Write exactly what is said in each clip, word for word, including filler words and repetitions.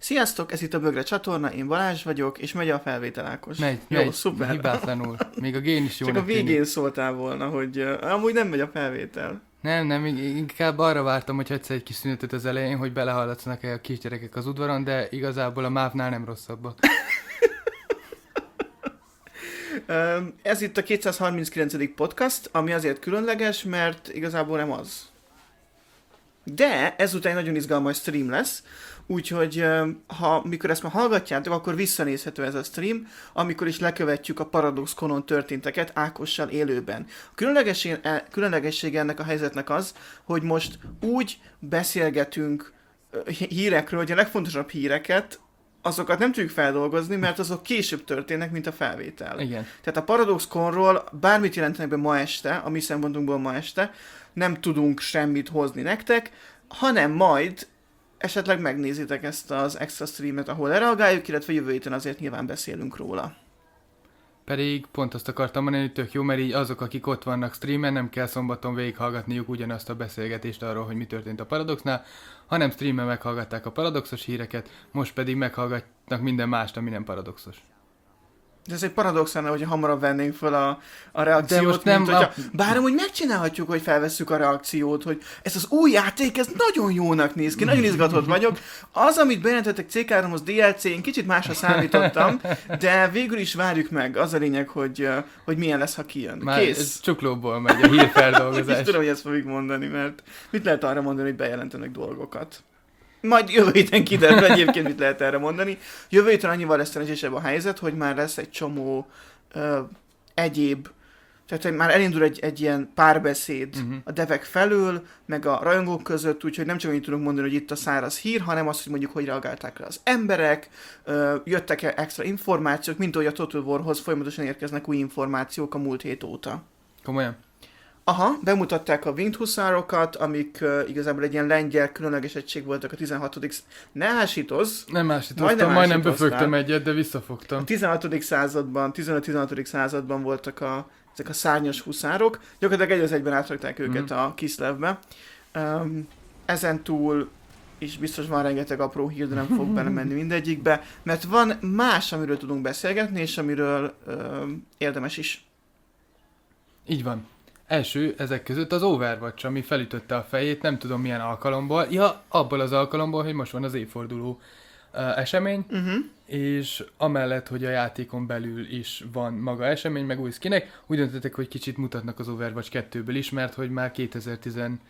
Sziasztok, ez itt a Bögre csatorna, én Balázs vagyok, és megy a felvétel Ákos. Megy, jó, megy, szuper. Hibátlanul. Még a gén is jónak Csak a végén tűnik. szóltál volna, hogy uh, amúgy nem megy a felvétel. Nem, nem, inkább arra vártam, hogy egyszer egy kis szünetet az elején, hogy belehallatsznak-e a kisgyerekek az udvaron, de igazából a mávnál nem rosszabbak. Ez itt a kétszázharminckilencedik podcast, ami azért különleges, mert igazából nem az. De ezután nagyon izgalmas stream lesz, úgyhogy ha mikor ezt már hallgatjátok, akkor visszanézhető ez a stream, amikor is lekövetjük a ParadoxConon történteket Ákossal élőben. A különlegesség, különlegessége ennek a helyzetnek az, hogy most úgy beszélgetünk hírekről, hogy a legfontosabb híreket, azokat nem tudjuk feldolgozni, mert azok később történnek, mint a felvétel. Igen. Tehát a ParadoxConról bármit jelentenek be ma este, a mi szempontunkból ma este, nem tudunk semmit hozni nektek, hanem majd esetleg megnézitek ezt az extra streamet, ahol lereagáljuk, illetve jövő héten azért nyilván beszélünk róla. Pedig pont azt akartam mondani, hogy tök jó, mert így azok, akik ott vannak streamen, nem kell szombaton végighallgatniuk ugyanazt a beszélgetést arról, hogy mi történt a Paradoxnál, hanem streamen meghallgatták a paradoxos híreket, most pedig meghallgatnak minden mást, ami nem paradoxos. De ez egy paradox lenne, hogyha hamarabb vennénk fel a, a reakciót, de most nem mint hogyha... a... Bár amúgy megcsinálhatjuk, hogy felvesszük a reakciót, hogy ez az új játék, ez nagyon jónak néz ki, nagyon izgatott vagyok. Az, amit bejelentettek cé háromhoz dé el cé, én kicsit másra számítottam, de végül is várjuk meg. Az a lényeg, hogy, hogy milyen lesz, ha kijön. Már Kész. ez csuklóból megy a hírfeldolgozás. És tudom, hogy ezt fogjuk mondani, mert mit lehet arra mondani, hogy bejelentenek dolgokat. Majd jövő héten kiderül egyébként, mit lehet erre mondani. Jövő héten annyival lesz szerencsésebb a helyzet, hogy már lesz egy csomó uh, egyéb, tehát már elindul egy, egy ilyen párbeszéd uh-huh. a devek felől, meg a rajongók között, úgyhogy nem csak annyit tudunk mondani, hogy itt a száraz hír, hanem azt, hogy mondjuk, hogy reagálták rá az emberek, uh, jöttek-e extra információk, mint ahogy a Total Warhoz folyamatosan érkeznek új információk a múlt hét óta. Komolyan? Aha, bemutatták a Winged Huszárokat, amik uh, igazából egy ilyen lengyel különleges egység voltak a tizenhatodik Ne ásítozz! Nem ásítoztam, majdnem befögtem egyet, de visszafogtam. A tizenhatodik században, tizenöt-tizenhatodik században voltak a, ezek a szárnyas huszárok. Gyakorlatilag egy az egyben átrakták őket mm. a Kislevbe. Um, ezen túl is biztos van rengeteg apró hír, de nem fog belemenni mindegyikbe, mert van más, amiről tudunk beszélgetni, és amiről um, érdemes is. Így van. Első ezek között az Overwatch, ami felütötte a fejét, nem tudom milyen alkalomból. Ja, abból az alkalomból, hogy most van az évforduló uh, esemény, uh-huh. és amellett, hogy a játékon belül is van maga esemény, meg új skinek, úgy döntöttek, hogy kicsit mutatnak az Overwatch kettőből is, mert hogy már kétezer-tizennyolc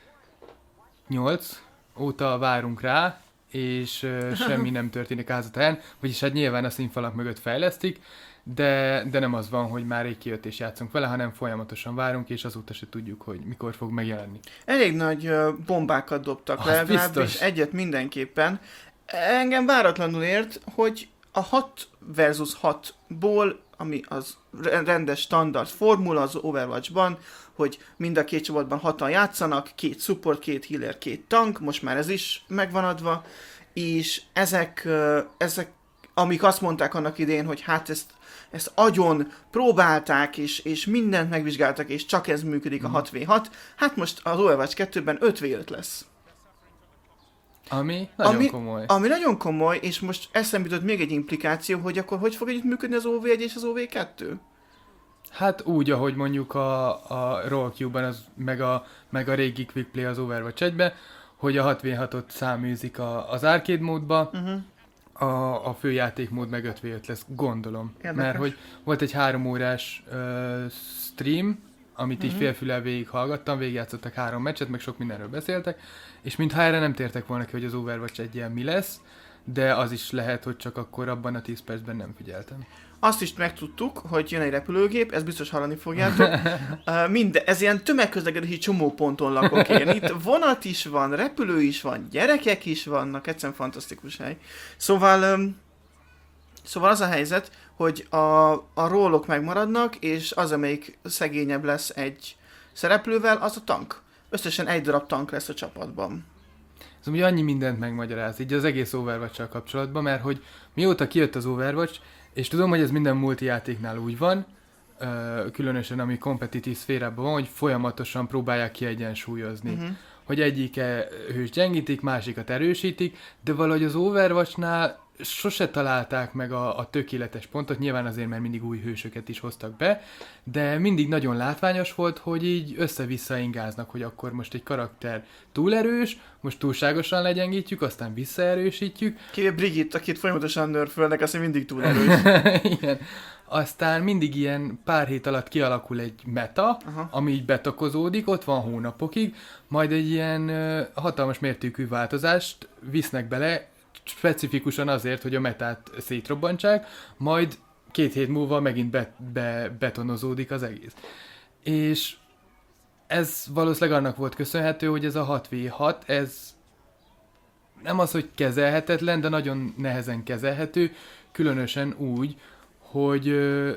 óta várunk rá, és uh, semmi nem történik házatán, vagyis hát nyilván a színfalak mögött fejlesztik, De, de nem az van, hogy már rég kijött és játszunk vele, hanem folyamatosan várunk, és azóta se tudjuk, hogy mikor fog megjelenni. Elég nagy uh, bombákat dobtak le, legalábbis egyet mindenképpen. Engem váratlanul ért, hogy a hat versus hatból, ami az rendes standard formula az Overwatchban, hogy mind a két csoportban hatan játszanak, két support, két healer, két tank, most már ez is megvan adva, és ezek, uh, ezek amik azt mondták annak idén, hogy hát ezt, ezt agyon próbálták, és, és mindent megvizsgáltak, és csak ez működik a hat vé hat, hát most az Overwatch kettőben öt vé öt lesz. Ami nagyon ami, komoly. Ami nagyon komoly, és most eszembe jutott még egy implikáció, hogy akkor hogy fog együtt működni az o vé egy és az o vé kettő? Hát úgy, ahogy mondjuk a, a Rollqueue-ban, az, meg, a, meg a régi Quick Play az Overwatch egyben, hogy a hat vé hatot száműzik a, az arcade módba, uh-huh. A, a főjátékmód meg öt vé öt lesz, gondolom. Érdekes. Mert hogy volt egy három órás uh, stream, amit uh-huh. így félfülel végig hallgattam, végigjátszottak három meccset, meg sok mindenről beszéltek, és mintha erre nem tértek volna ki, hogy az Overwatch egy ilyen mi lesz, de az is lehet, hogy csak akkor abban a tíz percben nem figyeltem. Azt is megtudtuk, hogy jön egy repülőgép, ezt biztos hallani fogjátok. Uh, minden, ez ilyen tömegközlekedési csomóponton lakok én. Itt vonat is van, repülő is van, gyerekek is vannak, egyszerűen fantasztikus hely. Szóval, um, szóval az a helyzet, hogy a, a rollok megmaradnak, és az, amelyik szegényebb lesz egy szereplővel, az a tank. Összesen egy darab tank lesz a csapatban. Ez ugye annyi mindent megmagyaráz, így az egész Overwatch-sal kapcsolatban, mert hogy mióta kijött az Overwatch, és tudom, hogy ez minden multijátéknál úgy van, különösen ami kompetitív szférában van, hogy folyamatosan próbálják kiegyensúlyozni. Uh-huh. hogy egyike hős gyengítik, másikat erősítik, de valahogy az Overwatchnál sose találták meg a, a tökéletes pontot, nyilván azért, mert mindig új hősöket is hoztak be, de mindig nagyon látványos volt, hogy így össze-vissza ingáznak, hogy akkor most egy karakter túl erős, most túlságosan legyengítjük, aztán visszaerősítjük. Kivéve Brigitte, akit folyamatosan nörfölnek, azt mindig túl erős. Igen. Aztán mindig ilyen pár hét alatt kialakul egy meta, aha, ami így betakozódik, ott van hónapokig, majd egy ilyen uh, hatalmas mértékű változást visznek bele, specifikusan azért, hogy a metát szétrobbantsák, majd két hét múlva megint be, be, betonozódik az egész. És ez valószínűleg annak volt köszönhető, hogy ez a hat vé hat, ez nem az, hogy kezelhetetlen, de nagyon nehezen kezelhető, különösen úgy, hogy,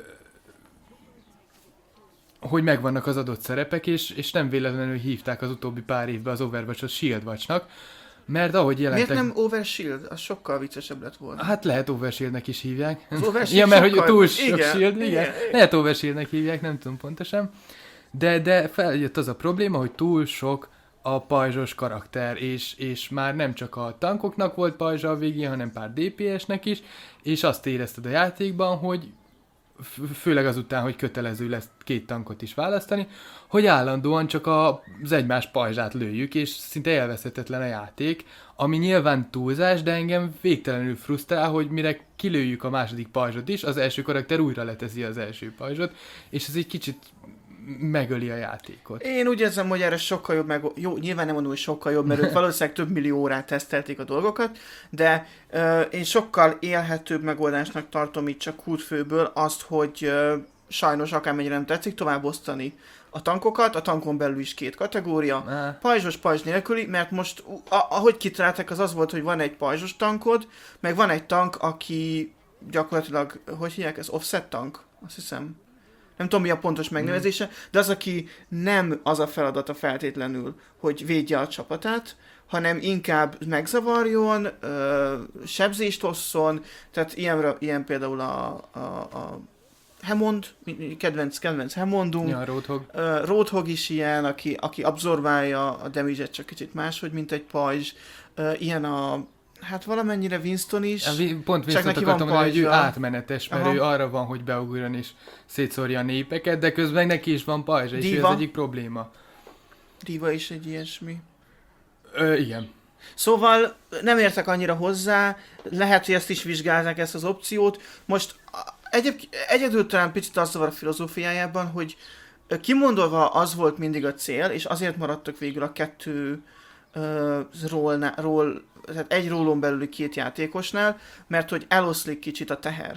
hogy megvannak az adott szerepek, és, és nem véletlenül hívták az utóbbi pár évben az Overwatch-ot Shield Watch-nak, mert ahogy jelentek... Miért nem Overshield? Az sokkal viccesebb lett volna. Hát lehet Overshieldnek is hívják. Az Overshield ja, mert sokkal... hogy túl sok igen, Shield, igen. igen. Lehet Overshieldnek hívják, nem tudom pontosan. De, de feljött az a probléma, hogy túl sok a pajzsos karakter, és, és már nem csak a tankoknak volt pajzsa a végén, hanem pár dé pé esnek is, és azt érezted a játékban, hogy főleg azután, hogy kötelező lesz két tankot is választani, hogy állandóan csak az egymás pajzsát lőjük, és szinte élvezhetetlen a játék, ami nyilván túlzás, de engem végtelenül frusztrál, hogy mire kilőjük a második pajzsot is, az első karakter újra leteszi az első pajzsot, és ez egy kicsit megöli a játékot. Én úgy érzem, hogy erre sokkal jobb, meg... jó, nyilván nem mondom, hogy sokkal jobb, mert ők valószínűleg több millió órát tesztelték a dolgokat, de uh, én sokkal élhetőbb megoldásnak tartom itt csak kútfőből azt, hogy uh, sajnos akármennyire nem tetszik, tovább osztani a tankokat, a tankon belül is két kategória, ah. pajzsos, pajzs nélküli, mert most a- ahogy kitaláltak, az az volt, hogy van egy pajzsos tankod, meg van egy tank, aki gyakorlatilag, hogy hívják, ez offset tank, azt hiszem. Nem tudom, mi a pontos megnevezése, de az, aki nem az a feladata feltétlenül, hogy védje a csapatát, hanem inkább megzavarjon, ö, sebzést osszon, tehát ilyen, ilyen például a, a, a Hammond, kedvenc, kedvenc Hammondunk, ja, Roadhog. Uh, Roadhog is ilyen, aki, aki abszorbálja a damage-et csak kicsit máshogy, mint egy pajzs. Uh, ilyen a, hát valamennyire Winston is. A, pont Winston-t akartam mondani, hogy ő átmenetes, mert aha, ő arra van, hogy beugorjon és szétszórja a népeket, de közben neki is van pajzsa, és ő az egyik probléma. Diva is egy ilyesmi. Ö, igen. Szóval nem értek annyira hozzá, lehet, hogy ezt is vizsgálják, ezt az opciót. Most egyéb, egyedül talán picit az zavar a filozófiájában, hogy kimondolva az volt mindig a cél, és azért maradtak végül a kettő uh, ról, ról, tehát egy rólon belüli két játékosnál, mert hogy eloszlik kicsit a teher.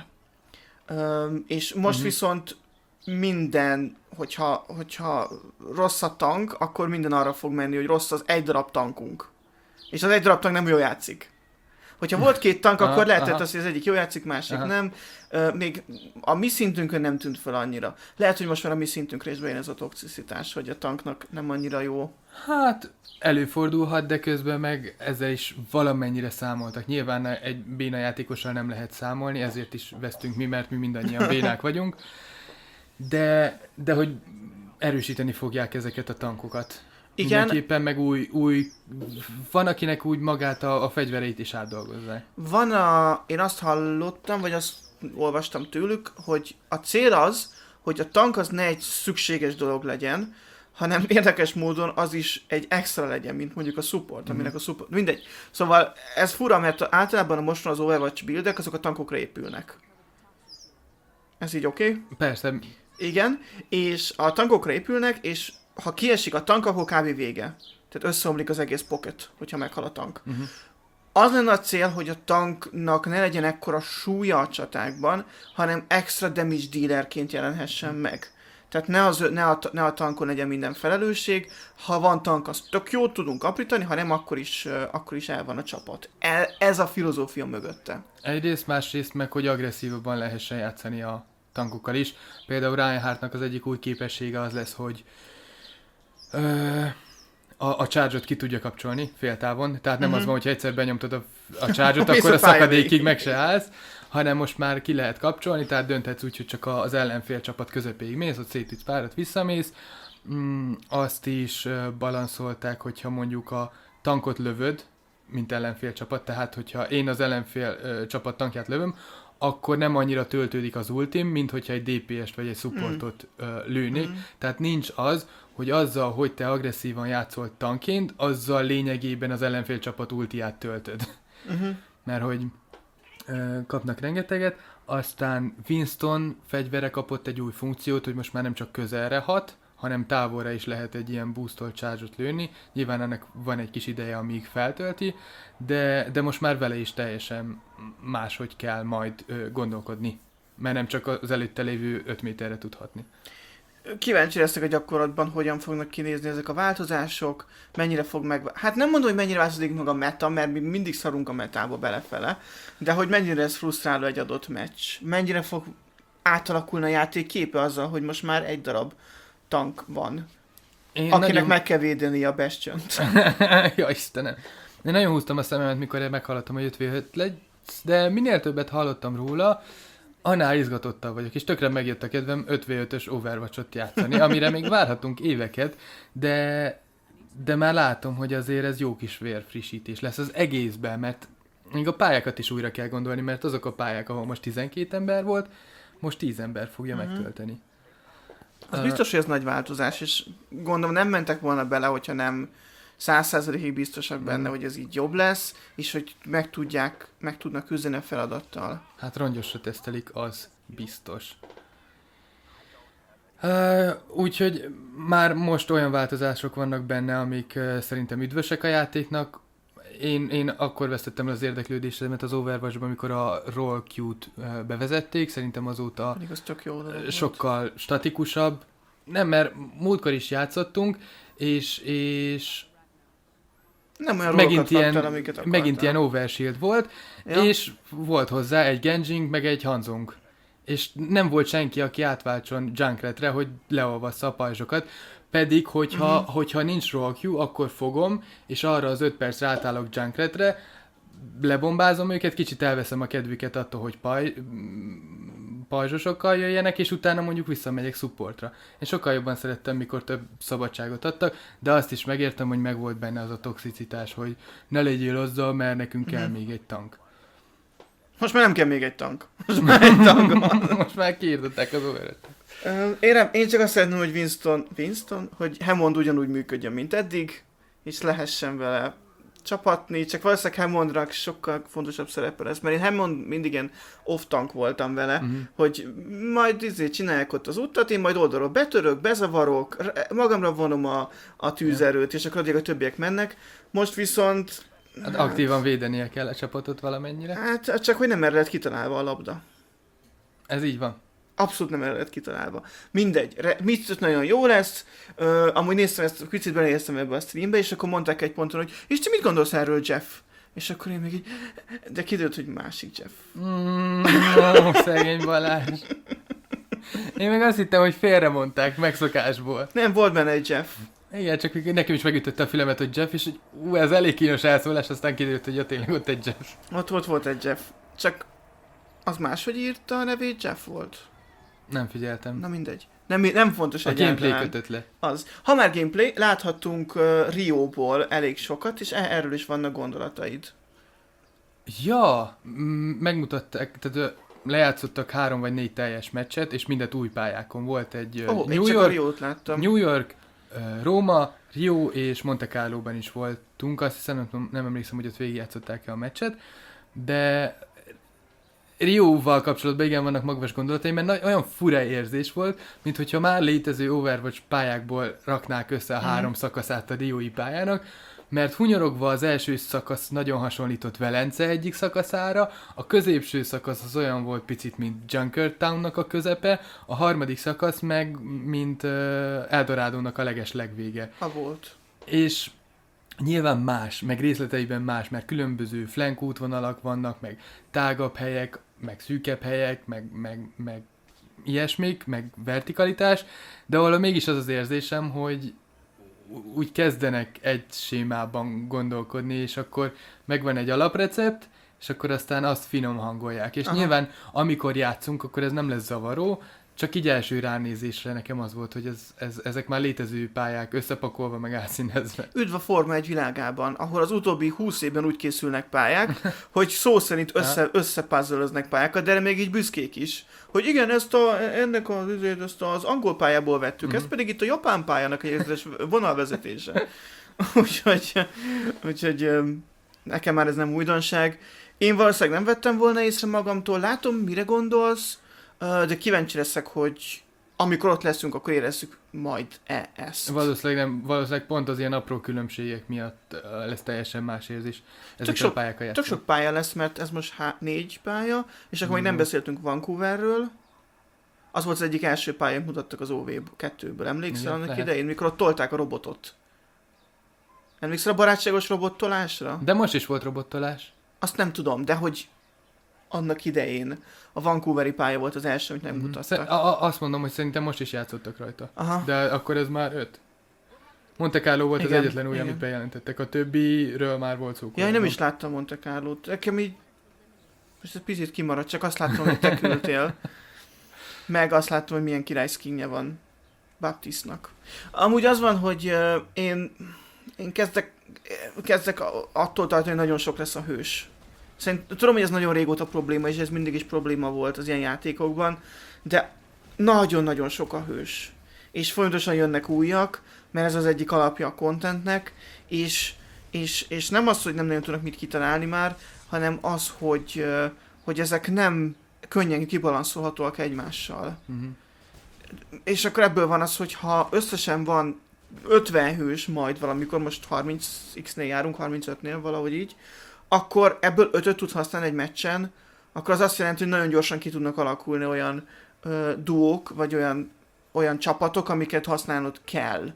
Um, és most uh-huh. viszont minden, hogyha, hogyha rossz a tank, akkor minden arra fog menni, hogy rossz az egy darab tankunk. És az egy darab tank nem jól játszik. Hogyha volt két tank, aha, akkor lehetett aha. az, hogy az egyik jól játszik, másik aha. nem. Uh, még a mi szintünkön nem tűnt fel annyira. Lehet, hogy most már a mi szintünk részben jön ez a toxicitás, hogy a tanknak nem annyira jó. Hát előfordulhat, de közben meg ezzel is valamennyire számoltak. Nyilván egy béna játékossal nem lehet számolni, ezért is vesztünk mi, mert mi mindannyian bénák vagyunk. De, de hogy erősíteni fogják ezeket a tankokat. Igen. Mindenképpen meg új, új, van akinek úgy magát a, a fegyvereit is átdolgozzák. Van a, én azt hallottam, vagy azt olvastam tőlük, hogy a cél az, hogy a tank az ne egy szükséges dolog legyen, hanem érdekes módon az is egy extra legyen, mint mondjuk a support, aminek mm. a support, mindegy. Szóval ez fura, mert általában a mostan az Overwatch buildek, azok a tankokra épülnek. Ez így oké? Okay? Persze. Igen, és a tankokra épülnek, és ha kiesik a tank, akkor kb. Vége. Tehát összeomlik az egész pocket, hogyha meghal a tank. Uh-huh. Az lenne a cél, hogy a tanknak ne legyen ekkora súlya a csatákban, hanem extra damage dealerként jelenhessen uh-huh. meg. Tehát ne, az, ne, a, ne a tankon legyen minden felelősség. Ha van tank, az tök jót tudunk aprítani, ha nem, akkor is, akkor is el van a csapat. El, ez a filozófia mögötte. Egyrészt, másrészt meg, hogy agresszívabban lehessen játszani a tankokkal is. Például Reinhardtnak az egyik új képessége az lesz, hogy Ö, a, a charge-ot ki tudja kapcsolni féltávon, tehát nem mm-hmm. az van, hogyha egyszer benyomtad a, a charge-ot, akkor a szakadékig meg se állsz, hanem most már ki lehet kapcsolni, tehát dönthetsz úgy, hogy csak az ellenfél csapat közepéig mész, ott szétütsz párat, visszamész, mm, azt is balanszolták, hogyha mondjuk a tankot lövöd, mint ellenfél csapat, tehát hogyha én az ellenfél ö, csapat tankját lövöm, akkor nem annyira töltődik az ultim, mint hogyha egy dé pé est vagy egy supportot mm. ö, lőnék. Mm. Tehát nincs az, hogy azzal, hogy te agresszívan játszol tanként, azzal lényegében az ellenfél csapat ultiát töltöd. Mm-hmm. Mert hogy ö, kapnak rengeteget, aztán Winston fegyvere kapott egy új funkciót, hogy most már nem csak közelre hat, hanem távolra is lehet egy ilyen boostolt charge-ot lőni. Nyilván ennek van egy kis ideje, amíg feltölti, de, de most már vele is teljesen máshogy kell majd ö, gondolkodni, mert nem csak az előtte lévő öt méterre tudhatni. Kíváncsi leszek a gyakorlatban, hogyan fognak kinézni ezek a változások, mennyire fog meg... Hát nem mondom, hogy mennyire változik meg a meta, mert mi mindig szarunk a metába belefele, de hogy mennyire ez frusztráló egy adott meccs. Mennyire fog átalakulni a játék képe azzal, hogy most már egy darab tank van, Én akinek nagyon... meg kell védeni a Bastion-t. Ja, Istenem. Én nagyon húztam a szememet, mikor én meghallottam, hogy öt vé öt lesz, de minél többet hallottam róla, annál izgatottabb vagyok, és tökre megjött a kedvem öt vé ötös Overwatch-ot játszani, amire még várhatunk éveket, de, de már látom, hogy azért ez jó kis vérfrissítés lesz az egészben, mert még a pályákat is újra kell gondolni, mert azok a pályák, ahol most tizenkét ember volt, most tíz ember fogja uh-huh. megtölteni. Az uh, biztos, hogy ez nagy változás, és gondolom nem mentek volna bele, hogyha nem száz százalékig biztosak benne, mm. hogy ez így jobb lesz, és hogy meg tudják, meg tudnak küzdeni a feladattal. Hát rongyosra tesztelik, az biztos. Uh, úgyhogy már most olyan változások vannak benne, amik uh, szerintem üdvösek a játéknak. Én, én akkor vesztettem az érdeklődésemet az Overwatchban, amikor a Roll Queue-t uh, bevezették. Szerintem azóta az tök jó sokkal volt. Statikusabb. Nem, mert múltkor is játszottunk, és, és nem olyan megint ilyen, kaptál, amiket akartál. Megint ilyen overshield volt, ja. És volt hozzá egy Genjing, meg egy Hanzong. És nem volt senki, aki átváltson Junkretre, hogy leolvassza a pajzsokat. Pedig, hogyha, uh-huh. hogyha nincs roll queue, akkor fogom, és arra az öt percre átállok Junkretre, lebombázom őket, kicsit elveszem a kedvüket attól, hogy paj, pajzsosokkal jöjjenek, és utána mondjuk visszamegyek supportra. Én sokkal jobban szerettem, mikor több szabadságot adtak, de azt is megértem, hogy megvolt benne az a toxicitás, hogy ne legyél azzal, mert nekünk kell még egy tank. Most már nem kell még egy tank. Most már egy tank van. Most már kiirdották az overet. Én, nem, én csak azt szeretném, hogy Winston, Winston, hogy Hammond ugyanúgy működjön, mint eddig, és lehessen vele csapatni, csak valószínűleg Hammondnak sokkal fontosabb szerepe lesz, mert én Hammond mindig ilyen off-tank voltam vele, uh-huh. hogy majd izé csinálják ott az utat, én majd oldalról betörök, bezavarok, magamra vonom a, a tűzerőt, és akkor addig a többiek mennek. Most viszont... Hát aktívan védenie kell a csapatot valamennyire. Hát csak hogy nem erre lett kitalálva a labda. Ez így van. Abszolút nem erre lett kitalálva. Mindegy, Re- mit nagyon jó lesz, uh, amúgy néztem ezt, picit belenéztem ebbe a streambe, és akkor mondták egy ponton, hogy és te mit gondolsz erről, Jeff? És akkor én még így, de kiderült, hogy másik Jeff. Mm, ó, szegény Balázs. Én meg azt hittem, hogy félre mondták megszokásból. Nem, volt benne egy Jeff. Igen, csak nekem is megütötte a fülemet, hogy Jeff, és hogy ú, ez elég kínos elszólás, aztán kiderült, hogy ja, tényleg ott egy Jeff. Ott, ott volt egy Jeff. Csak az máshogy írta a nevét, Jeff volt. Nem figyeltem. Na mindegy. Nem, nem fontos a egyáltalán. A gameplay kötött le. Az. Ha már gameplay, láthattunk uh, Rióból elég sokat, és erről is vannak gondolataid. Ja, m- megmutatták, tehát lejátszottak három vagy négy teljes meccset, és mindet új pályákon. Volt egy uh, oh, New, York, York, láttam. New York, uh, Róma, Rio és Monte Carloban is voltunk. Azt hiszem, nem, nem emlékszem, hogy ott végigjátszották-e a meccset, de Rióval kapcsolatban igen vannak magvas gondolataim, mert olyan fura érzés volt, mint hogyha már létező Overwatch pályákból raknák össze a három mm. szakaszát a Riói pályának, mert hunyorogva az első szakasz nagyon hasonlított Velence egyik szakaszára, a középső szakasz az olyan volt picit, mint Junkertownnak a közepe, a harmadik szakasz meg, mint uh, Eldorádónak a leges legvége. Ha volt. És nyilván más, meg részleteiben más, mert különböző flank útvonalak vannak, meg tágabb helyek, meg szűkebb helyek, meg, meg, meg ilyesmik, meg vertikalitás, de valahol mégis az az érzésem, hogy úgy kezdenek egy sémában gondolkodni, és akkor megvan egy alaprecept, és akkor aztán azt finom hangolják. És Aha. nyilván, amikor játszunk, akkor ez nem lesz zavaró, csak így első ránézésre nekem az volt, hogy ez, ez, ezek már létező pályák, összepakolva, meg átszínezve. Üdv a Forma egy világában, ahol az utóbbi húsz évben úgy készülnek pályák, hogy szó szerint össze, összepuzzle-öznek pályákat, de még így büszkék is. Hogy igen, ezt a, ennek az, ezt az angol pályából vettük, mm-hmm. ez pedig itt a japán pályának egy vonalvezetése. úgyhogy, úgyhogy nekem már ez nem újdonság. Én valószínűleg nem vettem volna észre magamtól, látom, mire gondolsz, de kíváncsi leszek, hogy amikor ott leszünk, akkor érezzük majd-e ezt. Valószínűleg, nem, valószínűleg pont az ilyen apró különbségek miatt lesz teljesen más érzés. Tök sok, tök sok pálya lesz, mert ez most há- négy pálya, és akkor mm. még nem beszéltünk Vancouverről. Az volt az egyik első pálya, mutattak az ó vé kettőből. Emlékszel annak lehet. idején, mikor ott tolták a robotot? Emlékszel a barátságos robottolásra? De most is volt robottolás. Azt nem tudom, de hogy annak idején a Vancouveri pálya volt az első, amit nem mm-hmm. mutattak. A- a- azt mondom, hogy szerintem most is játszottak rajta. Aha. De akkor ez már öt. Monte Carlo volt igen, az egyetlen új, igen. amit bejelentettek. A többiről már volt szó. Ja, én nem is láttam Monte Carlót. Nekem így most egy picit kimaradt, csak azt láttam, hogy te küldtél. Meg azt láttam, hogy milyen király skinje van Baptistnak. Amúgy az van, hogy uh, én, én kezdek, kezdek attól tartani, hogy nagyon sok lesz a hős. Szerintem, tudom, hogy ez nagyon régóta probléma, és ez mindig is probléma volt az ilyen játékokban, de nagyon-nagyon sok a hős. És folyamatosan jönnek újak, mert ez az egyik alapja a contentnek, és, és, és nem az, hogy nem nagyon tudnak mit kitalálni már, hanem az, hogy, hogy ezek nem könnyen kibalanszolhatóak egymással. Uh-huh. És akkor ebből van az, hogy ha összesen van ötven hős majd valamikor, most harminc x-nél járunk, harmincötnél valahogy így, akkor ebből ötöt tudsz használni egy meccsen, akkor az azt jelenti, hogy nagyon gyorsan ki tudnak alakulni olyan ö, duók, vagy olyan, olyan csapatok, amiket használnod kell.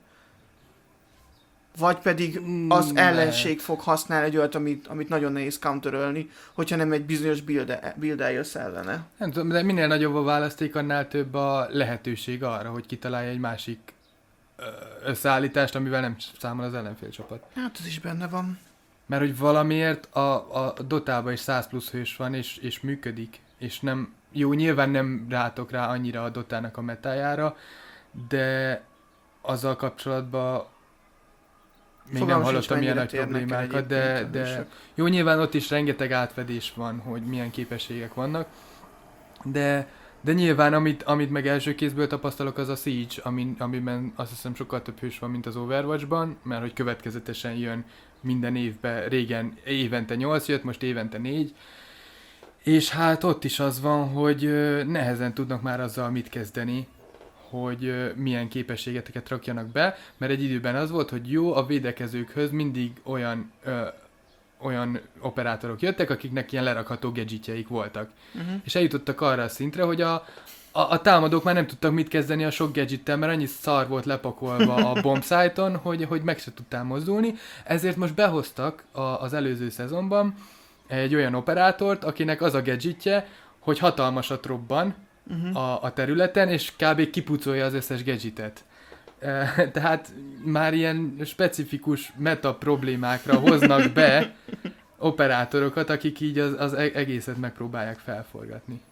Vagy pedig az mm, ellenség ne. fog használni egy olyat, amit, amit nagyon nehéz counterölni, hogyha nem egy bizonyos build-el jössz ellene. Nem tudom, de minél nagyobb a választék, annál több a lehetőség arra, hogy kitalálja egy másik összeállítást, amivel nem számol az ellenfél csapat. Hát ez is benne van. Mert hogy valamiért a, a Dotában is száz plusz hős van, és, és működik. És nem, jó, nyilván nem rátok rá annyira a Dotának a metájára, de azzal kapcsolatban még Fogalmas nem hallottam ilyen nagy problémákat, de, de jó, nyilván ott is rengeteg átfedés van, hogy milyen képességek vannak, de, de nyilván amit, amit meg első kézből tapasztalok, az a Siege, ami, amiben azt hiszem sokkal több hős van, mint az Overwatchban, mert hogy következetesen jön minden évben, régen évente nyolc jött, most évente négy, és hát ott is az van, hogy nehezen tudnak már azzal mit kezdeni, hogy milyen képességeteket rakjanak be, mert egy időben az volt, hogy jó, a védekezőkhöz mindig olyan, ö, olyan operátorok jöttek, akiknek ilyen lerakható gadgetjeik voltak. Uh-huh. És eljutottak arra a szintre, hogy a, a, a támadók már nem tudtak mit kezdeni a sok gadgettel, mert annyi szar volt lepakolva a bombsite-on, hogy, hogy meg se tudtál mozdulni, ezért most behoztak a, az előző szezonban egy olyan operátort, akinek az a gadgetje, hogy hatalmasat robban, Uh-huh. A, a területen, és kb. Kipucolja az összes gadgetet. E, tehát már ilyen specifikus meta problémákra hoznak be operátorokat, akik így az, az egészet megpróbálják felforgatni.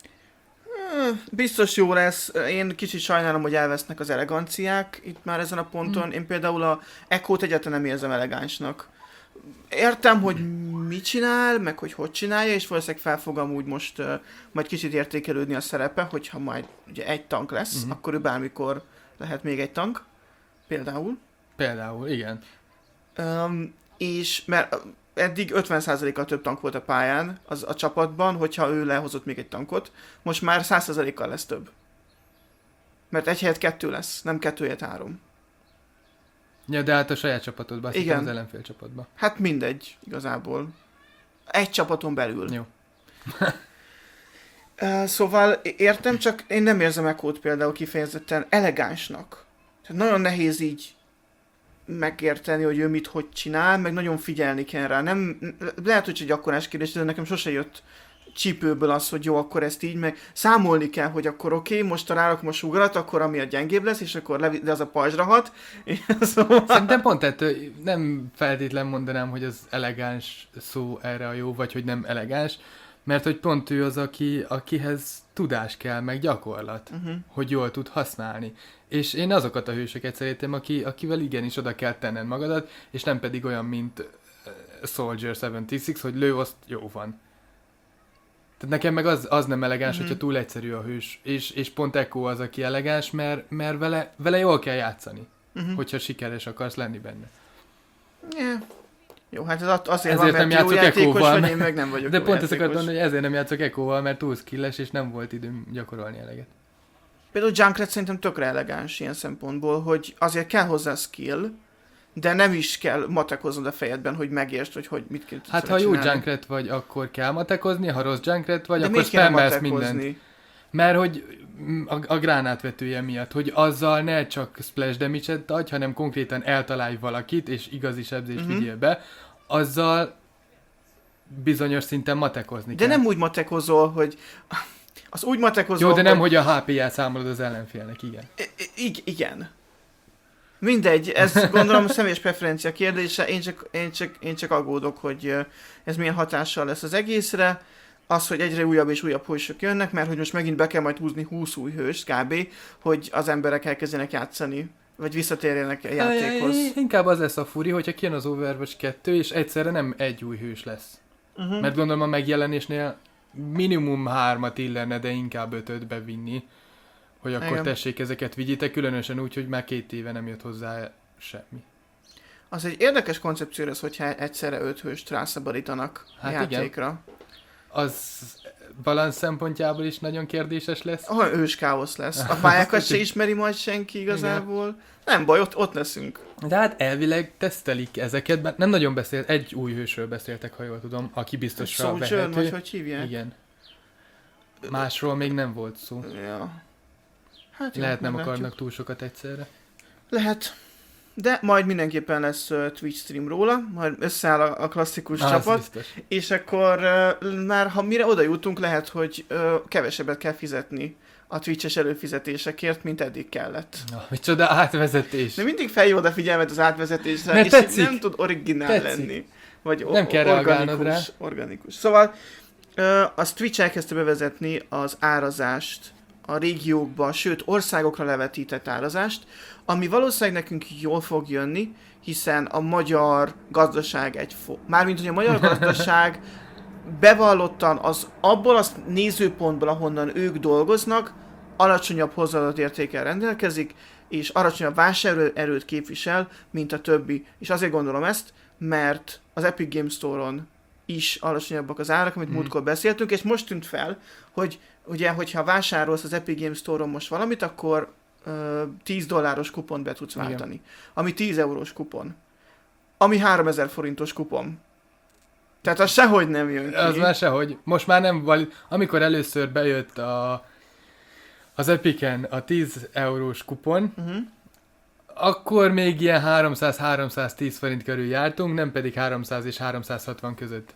Biztos jó lesz. Én kicsit sajnálom, hogy elvesznek az eleganciák itt már ezen a ponton. Hmm. Én például a Echo-t egyáltalán nem érzem elegánsnak. Értem, hogy mit csinál, meg hogy hogy csinálja, és valószínűleg fel fog amúgy most uh, majd kicsit értékelődni a szerepe, hogyha majd ugye egy tank lesz, uh-huh. akkor ő bármikor lehet még egy tank. Például. Például, igen. Um, és mert eddig ötven százalékkal több tank volt a pályán az a csapatban, hogyha ő lehozott még egy tankot. Most már száz százalékkal lesz több. Mert egy helyett kettő lesz, nem kettő helyett három. Ja, de hát a saját csapatodban, azt hiszem az ellenfél csapatban. Hát mindegy, igazából. Egy csapaton belül. Jó. uh, szóval értem, csak én nem érzem Echo-t például kifejezetten elegánsnak. Tehát nagyon nehéz így megérteni, hogy ő mit, hogy csinál, meg nagyon figyelni kell rá. Nem, lehet, hogy egy gyakorlás kérdés, de nekem sose jött csípőből az, hogy jó, akkor ezt így, meg számolni kell, hogy akkor oké, okay, most találok most ugrat, akkor ami a gyengébb lesz, és akkor levi, de az a pajzsra hat. Szóval... Szerintem pont ettől nem feltétlen mondanám, hogy az elegáns szó erre a jó, vagy hogy nem elegáns, Mert hogy pont ő az, aki, akihez tudás kell, meg gyakorlat, uh-huh. hogy jól tud használni. És én azokat a hősöket szeretem, aki, akivel igenis oda kell tenned magadat, és nem pedig olyan, mint Soldier hetvenhat, hogy lő, azt jó van. Tehát nekem meg az, az nem elegáns, uh-huh. hogyha túl egyszerű a hős, és, és pont Echo az, aki elegáns, mert, mert vele, vele jól kell játszani, uh-huh. hogyha sikeres akarsz lenni benne. Yeah. Jó, hát ez azért, ezért van, nem mert jó játékos vagy, én meg nem vagyok. De pont ezt akartam mondani, hogy ezért nem játszok Echo-val, mert túl skilles, és nem volt időm gyakorolni eleget. Például Junkrat szerintem tökre elegáns ilyen szempontból, hogy azért kell hozzá skill, de nem is kell matekoznod a fejedben, hogy megértsd, hogy, hogy mit kell Hát ha jó Junkrat vagy, akkor kell matekozni, ha rossz Junkrat vagy, de akkor spammelsz mindent. Mert hogy a, a gránátvetője miatt, hogy azzal ne csak splash damage-et adj, hanem konkrétan eltalálj valakit, és igazi sebzést uh-huh. vigyél be, azzal bizonyos szinten matekozni de kell. Nem úgy matekozol, hogy... Az úgy matekozol, jó, de nem, hogy, hogy a há pé-ját számolod az ellenfélnek, igen. I- igen. Mindegy, ez gondolom személyes preferencia kérdése, én csak, én, csak, én csak aggódok, hogy ez milyen hatással lesz az egészre. Az, hogy egyre újabb és újabb hősök jönnek, mert hogy most megint be kell majd húzni húsz új hős kb., hogy az emberek elkezdenek játszani, vagy visszatérjenek a játékhoz. Inkább az lesz a furi, hogyha kijön az Overwatch kettő, és egyszerre nem egy új hős lesz. Uh-huh. Mert gondolom a megjelenésnél minimum hármat illene, de inkább ötöt bevinni, hogy akkor igen. tessék ezeket vigyétek, különösen úgy, hogy már két éve nem jött hozzá semmi. Az egy érdekes koncepció lesz, hogyha egyszerre öt hőst rászabadítanak hát a játékra. Igen. Az balansz szempontjából is nagyon kérdéses lesz. Olyan ős káosz lesz. A pályákat se ismeri majd senki igazából. Igen. Nem baj, ott, ott leszünk. De hát elvileg tesztelik ezeket, mert nem nagyon beszélt, egy új hősről beszéltek, ha jól tudom, aki biztosra vehető. Soldier, vagy hogy hívják? Igen. Másról még nem volt szó. Ja. Hát lehet nem akarnak látjuk. Túl sokat egyszerre. Lehet. De majd mindenképpen lesz uh, Twitch stream róla, majd összeáll a, a klasszikus ah, csapat, és akkor uh, már ha mire oda jutunk, lehet, hogy uh, kevesebbet kell fizetni a Twitch-es előfizetésekért, mint eddig kellett. Na, micsoda átvezetés. De mindig felhív oda figyelmet az átvezetésre, mert és tetszik. nem tud originál tetszik. lenni. Vagy nem o- kell reagálnod rá. Organikus. Szóval uh, az Twitch elkezdte bevezetni az árazást a régiókba, sőt országokra levetített árazást, ami valószínűleg nekünk jól fog jönni, hiszen a magyar gazdaság egy fo... Mármint, hogy a magyar gazdaság bevallottan az abból a nézőpontból, ahonnan ők dolgoznak, alacsonyabb hozzáadott értékkel rendelkezik, és alacsonyabb vásárlóerőt képvisel, mint a többi. És azért gondolom ezt, mert az Epic Games Store-on is alacsonyabbak az árak, amit mm. múltkor beszéltünk, és most tűnt fel, hogy ugye, hogyha vásárolsz az Epic Games Store-on most valamit, akkor uh, tíz dolláros kupont be tudsz váltani. Igen. Ami tíz eurós kupon. Ami háromezer forintos kupon. Tehát az sehogy nem jön ki. Az már sehogy. Most már nem val... Amikor először bejött a, az Epicen a tíz eurós kupon, uh-huh. akkor még ilyen háromszáz-háromszáztíz forint körül jártunk, nem pedig háromszáz és háromszázhatvan között.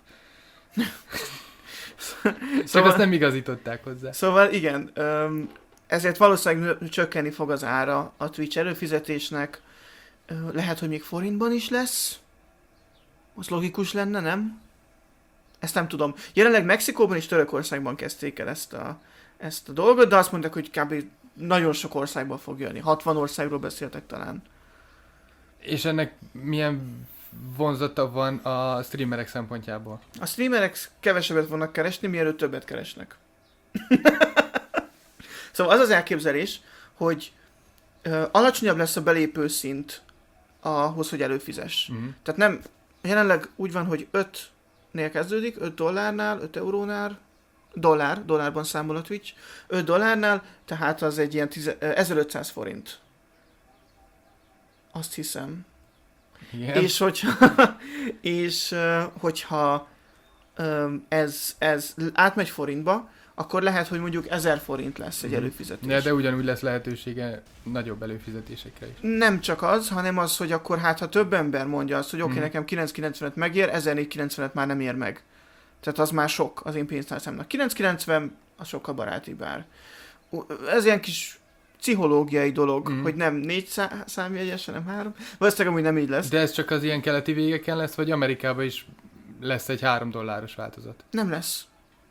Csak szóval, azt nem igazították hozzá. Szóval igen, ezért valószínűleg csökkenni fog az ára a Twitch előfizetésnek. Lehet, hogy még forintban is lesz. Az logikus lenne, nem? Ezt nem tudom. Jelenleg Mexikóban és Törökországban kezdték el ezt a, ezt a dolgot, de azt mondták, hogy kb. Nagyon sok országban fog jönni. hatvan országról beszéltek talán. És ennek milyen vonzata van a streamerek szempontjából? A streamerek kevesebbet vannak keresni, mielőtt többet keresnek. Szóval az az elképzelés, hogy ö, alacsonyabb lesz a belépő szint ahhoz, hogy előfizess. Uh-huh. Tehát nem, jelenleg úgy van, hogy ötnél kezdődik, öt dollárnál, öt eurónál, dollár, dollárban számol a Twitch, öt dollárnál, tehát az egy ilyen tíz, ezerötszáz forint. Azt hiszem. Igen. És hogyha, és, hogyha ez, ez átmegy forintba, akkor lehet, hogy mondjuk ezer forint lesz egy előfizetés. De, de ugyanúgy lesz lehetősége nagyobb előfizetésekre is. Nem csak az, hanem az, hogy akkor hát ha több ember mondja azt, hogy oké, okay, mm. nekem kilencszázkilencvenet megér, ezernégyszázkilencvenet már nem ér meg. Tehát az már sok az én pénztárcámnak. kilencszázkilencven az sokkal barátibb ár. Ez ilyen kis pszichológiai dolog, mm. hogy nem négy szá- számjegyes, hanem három. Valószínűleg amúgy nem így lesz. De ez csak az ilyen keleti végeken lesz, vagy Amerikában is lesz egy három dolláros változat? Nem lesz.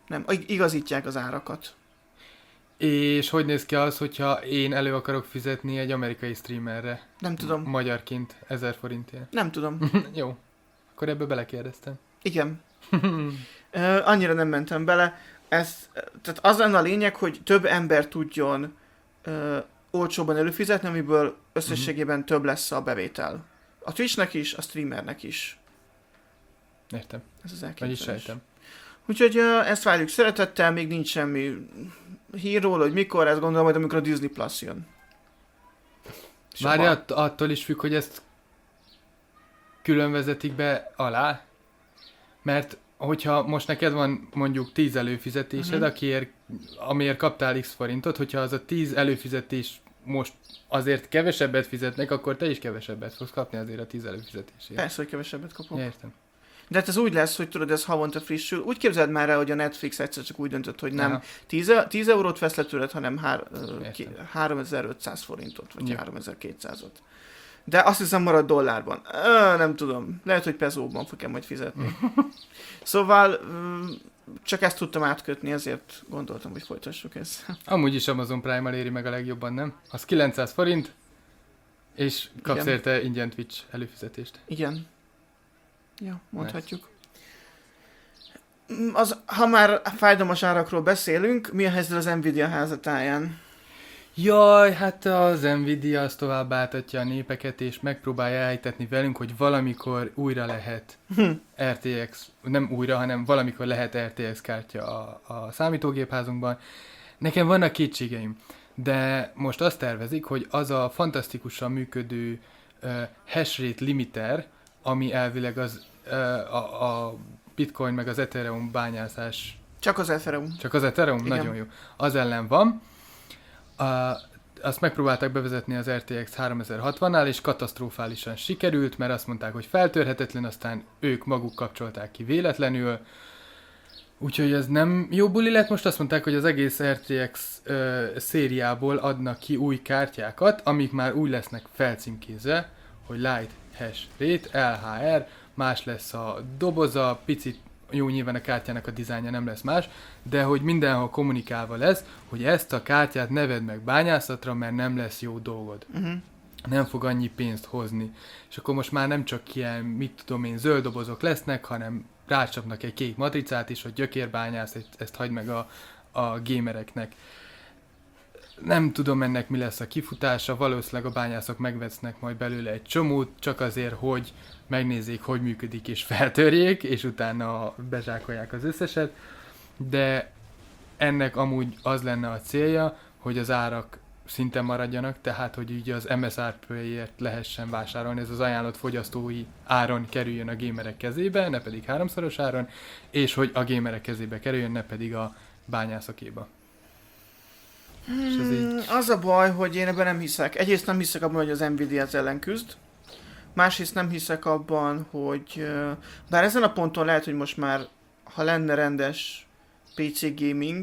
nem. Igazítják az árakat. És hogy néz ki az, hogyha én elő akarok fizetni egy amerikai streamerre? Nem tudom. Magyarként ezer forintért. Nem tudom. Jó. Akkor ebbe belekérdeztem. Igen. uh, annyira nem mentem bele. Ez, tehát az lenne a lényeg, hogy több ember tudjon uh, olcsóban előfizetni, amiből összességében uh-huh. több lesz a bevétel. A Twitchnek is, a streamernek is. Értem. Ez az elképzelés. Vagyis sejtem. Úgyhogy uh, ezt várjuk szeretettel, még nincs semmi hír róla, hogy mikor, ezt gondolom majd, amikor a Disney Plus jön. Várj, att- attól is függ, hogy ezt külön vezetik be alá? Mert hogyha most neked van mondjuk tíz előfizetésed, uh-huh. akiért, amiért kaptál X forintot, hogyha az a tíz előfizetés most azért kevesebbet fizetnek, akkor te is kevesebbet fogsz kapni azért a tíz előfizetésért. Persze, hogy kevesebbet kapok. Értem. De hát ez úgy lesz, hogy tudod, ez havonta frissül. Úgy képzeld már el, hogy a Netflix egyszer csak úgy döntött, hogy nem tíz eurót vesz le tőled, hanem hár, ki, háromezer-ötszáz forintot, vagy ja. háromezer-kétszázat. De azt hiszem marad dollárban. Ö, nem tudom. Lehet, hogy pezóban fogom majd fizetni. Szóval csak ezt tudtam átkötni, ezért gondoltam, hogy folytassuk ezt. Amúgy is Amazon Prime-mal éri meg a legjobban, nem? Az kilencszáz forint, és kapsz igen. érte ingyen Twitch előfizetést. Igen. Ja, mondhatjuk. Az, ha már fájdalmas árakról beszélünk, mi a helyzet az Nvidia házatáján? Jaj, hát az Nvidia az tovább áltatja a népeket, és megpróbálja elhitetni velünk, hogy valamikor újra lehet hm. er té iksz, nem újra, hanem valamikor lehet er té iksz kártya a, a számítógépházunkban. Nekem vannak kétségeim, de most azt tervezik, hogy az a fantasztikusan működő uh, hash rate limiter, ami elvileg az uh, a, a Bitcoin meg az Ethereum bányászás... Csak az Ethereum. Csak az Ethereum? Igen. Nagyon jó. Az ellen van. Uh, azt megpróbálták bevezetni az er té iksz háromezer-hatvannál, és katasztrofálisan sikerült, mert azt mondták, hogy feltörhetetlen, aztán ők maguk kapcsolták ki véletlenül. Úgyhogy ez nem jó buli lett. Most azt mondták, hogy az egész er té iksz uh, szériából adnak ki új kártyákat, amik már úgy lesznek felcímkézve, hogy Light Hash Rate, el há er, más lesz a doboza, picit jó, nyilván a kártyának a dizájnja nem lesz más, de hogy mindenhol kommunikálva lesz, hogy ezt a kártyát ne vedd meg bányászatra, mert nem lesz jó dolgod. Uh-huh. Nem fog annyi pénzt hozni. És akkor most már nem csak ilyen, mit tudom én, zöld dobozok lesznek, hanem rácsapnak egy kék matricát is, hogy gyökérbányász, ezt hagyd meg a, a gamereknek. Nem tudom ennek mi lesz a kifutása, valószínűleg a bányászok megvesznek majd belőle egy csomót, csak azért, hogy megnézzék, hogy működik, és feltörjék, és utána bezsákolják az összeset, de ennek amúgy az lenne a célja, hogy az árak szinten maradjanak, tehát, hogy így az em es er pé-ért lehessen vásárolni, ez az ajánlott fogyasztói áron kerüljön a gamerek kezébe, ne pedig háromszoros áron, és hogy a gamerek kezébe kerüljön, ne pedig a bányászokéba. Hmm, az, így... az a baj, hogy én ebben nem hiszek. Egyrészt nem hiszek abban, hogy az Nvidia az ellen küzd. Másrészt nem hiszek abban, hogy... Bár ezen a ponton lehet, hogy most már, ha lenne rendes pé cé gaming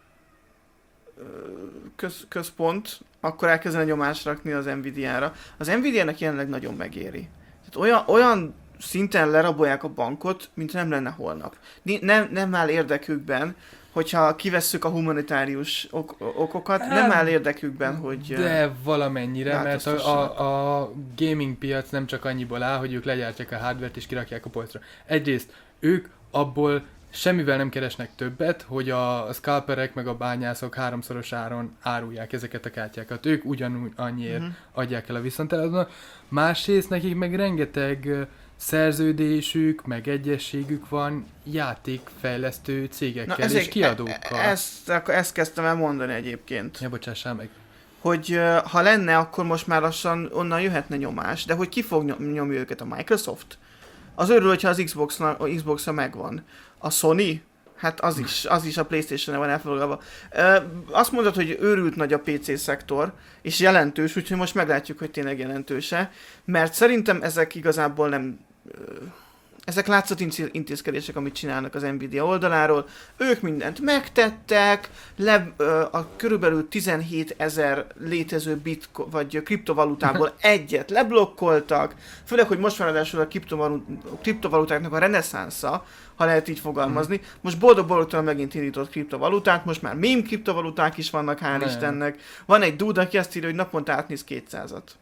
köz, központ, akkor elkezdene nyomást rakni az Nvidia-ra. Az Nvidia-nek jelenleg nagyon megéri. Tehát olyan, olyan szinten lerabolják a bankot, mint nem lenne holnap. Nem, nem áll érdekükben, hogyha kivesszük a humanitárius ok- okokat, hát, nem áll érdekükben, hogy... De valamennyire, mert a, a, a gaming piac nem csak annyiból áll, hogy ők legyártják a hardware-t és kirakják a polcra. Egyrészt ők abból semmivel nem keresnek többet, hogy a scalperek meg a bányászok háromszoros áron árulják ezeket a kártyákat. Ők ugyanúgy annyiért uh-huh. adják el a viszonteladónak. Másrészt nekik meg rengeteg szerződésük, meg egyességük van játékfejlesztő cégekkel Na, és kiadókkal. E- ezt, ezt kezdtem el mondani egyébként. Ja, bocsássál meg. Hogy ha lenne, akkor most már lassan onnan jöhetne nyomás, de hogy ki fog nyom- nyomni őket? A Microsoft? Az örül, hogyha az Xbox-a megvan. A Sony? Hát az is, az is a PlayStation-en van elfogadva. Azt mondod, hogy őrült nagy a pé cé szektor, és jelentős, úgyhogy most meglátjuk, hogy tényleg jelentőse, mert szerintem ezek igazából nem, ezek látszat intézkedések, amit csinálnak az Nvidia oldaláról. Ők mindent megtettek, le, a körülbelül tizenhétezer létező bit vagy kriptovalutából egyet leblokkoltak, főleg, hogy most van ráadásul a kriptovalutáknak a reneszánsza, ha lehet így fogalmazni. Hmm. Most boldog-boldogtalan megint indított kriptovalutát, most már mém kriptovaluták is vannak, hál' ne. Istennek. Van egy dude, aki azt írja, hogy naponta átnéz kétszázat.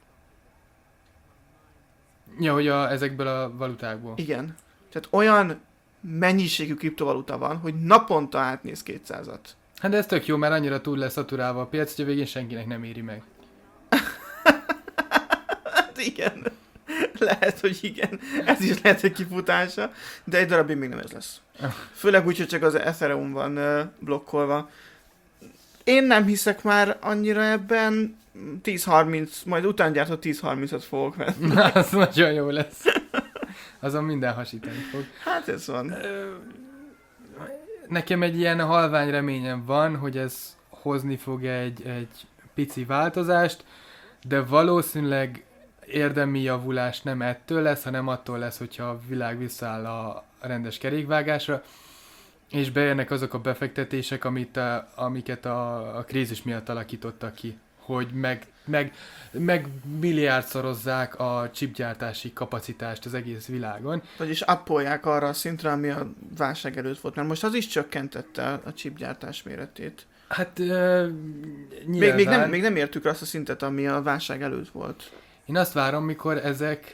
Ja, hogy a, ezekből a valutákból. Igen. Tehát olyan mennyiségű kriptovaluta van, hogy naponta átnéz kétszázat. Hát de ez tök jó, mert annyira túl lesz szaturálva a piac, hogy a végén senkinek nem éri meg. Hát igen. Lehet, hogy igen. Ez is lehet egy kifutása, de egy darabig még nem ez lesz. Főleg úgy, hogy csak az Ethereum van uh, blokkolva. Én nem hiszek már annyira ebben, tíz harminc, majd utángyártott tíz harmincat fogok venni. Na, az nagyon jó lesz. Azon minden hasítani fog. Hát ez van. Nekem egy ilyen halvány reményem van, hogy ez hozni fog egy, egy pici változást, de valószínűleg érdemi javulás nem ettől lesz, hanem attól lesz, hogyha a világ visszaáll a rendes kerékvágásra, és bejönnek azok a befektetések, amit a, amiket a, a krízis miatt alakítottak ki, hogy meg, meg, meg milliárdszorozzák a chipgyártási kapacitást az egész világon. Vagyis appolják arra a szintre, ami a válság előtt volt, mert most az is csökkentette a chipgyártás méretét. Hát uh, még, még, nem, még nem értük azt a szintet, ami a válság előtt volt. Én azt várom, mikor ezek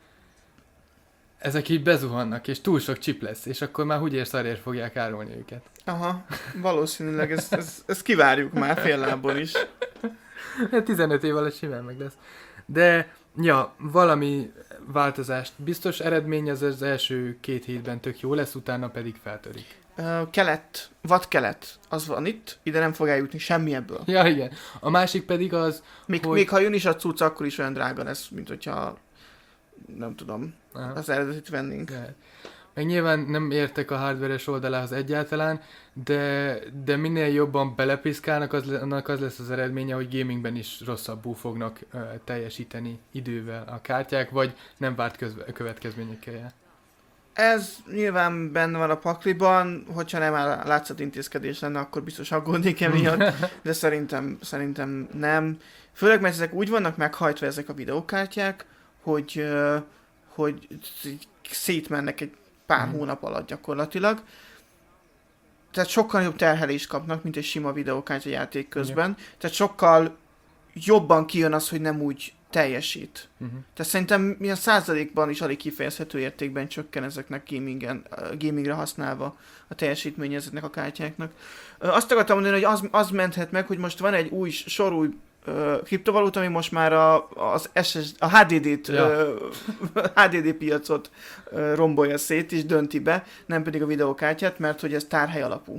ezek így bezuhannak, és túl sok chip lesz, és akkor már úgy szarért fogják árulni őket. Aha, valószínűleg ezt, ezt, ezt kivárjuk már fél lábon is. tizenöt év alatt simán meg lesz. De, ja, valami változást. Biztos eredmény az az első két hétben tök jó lesz, utána pedig feltörik. Uh, kelet, vad kelet, az van itt, ide nem fog eljutni semmi ebből. Ja, igen. A másik pedig az, még, hogy... még ha jön is a cucc, akkor is olyan drága lesz, mint hogyha, nem tudom, aha, az eredetit vennénk. De. Meg nyilván nem értek a hardware-es oldalához egyáltalán, de, de minél jobban belepiszkálnak, az, annak az lesz az eredménye, hogy gamingben is rosszabbul fognak uh, teljesíteni idővel a kártyák, vagy nem várt közve- következményekkel jár. Ez nyilván benne van a pakliban, hogyha nem áll látszatintézkedés lenne, akkor biztos aggódnék emiatt, de szerintem, szerintem nem. Főleg, mert ezek úgy vannak meghajtva ezek a videókártyák, hogy, hogy szétmennek egy pár hmm. hónap alatt gyakorlatilag. Tehát sokkal jobb terhelést kapnak, mint egy sima videókártya játék közben. Yeah. Tehát sokkal jobban kijön az, hogy nem úgy teljesít. Uh-huh. Tehát szerintem milyen százalékban is alig kifejezhető értékben csökken ezeknek gamingen, gamingre használva a teljesítmény ezeknek a kártyáknak. Azt akartam mondani, hogy az, az menthet meg, hogy most van egy új sorúj uh, kriptovaluta, ami most már a, az es es, a há dé dét, ja. uh, há dé dé piacot uh, rombolja szét és dönti be, nem pedig a videókártyát, mert hogy ez tárhely alapú.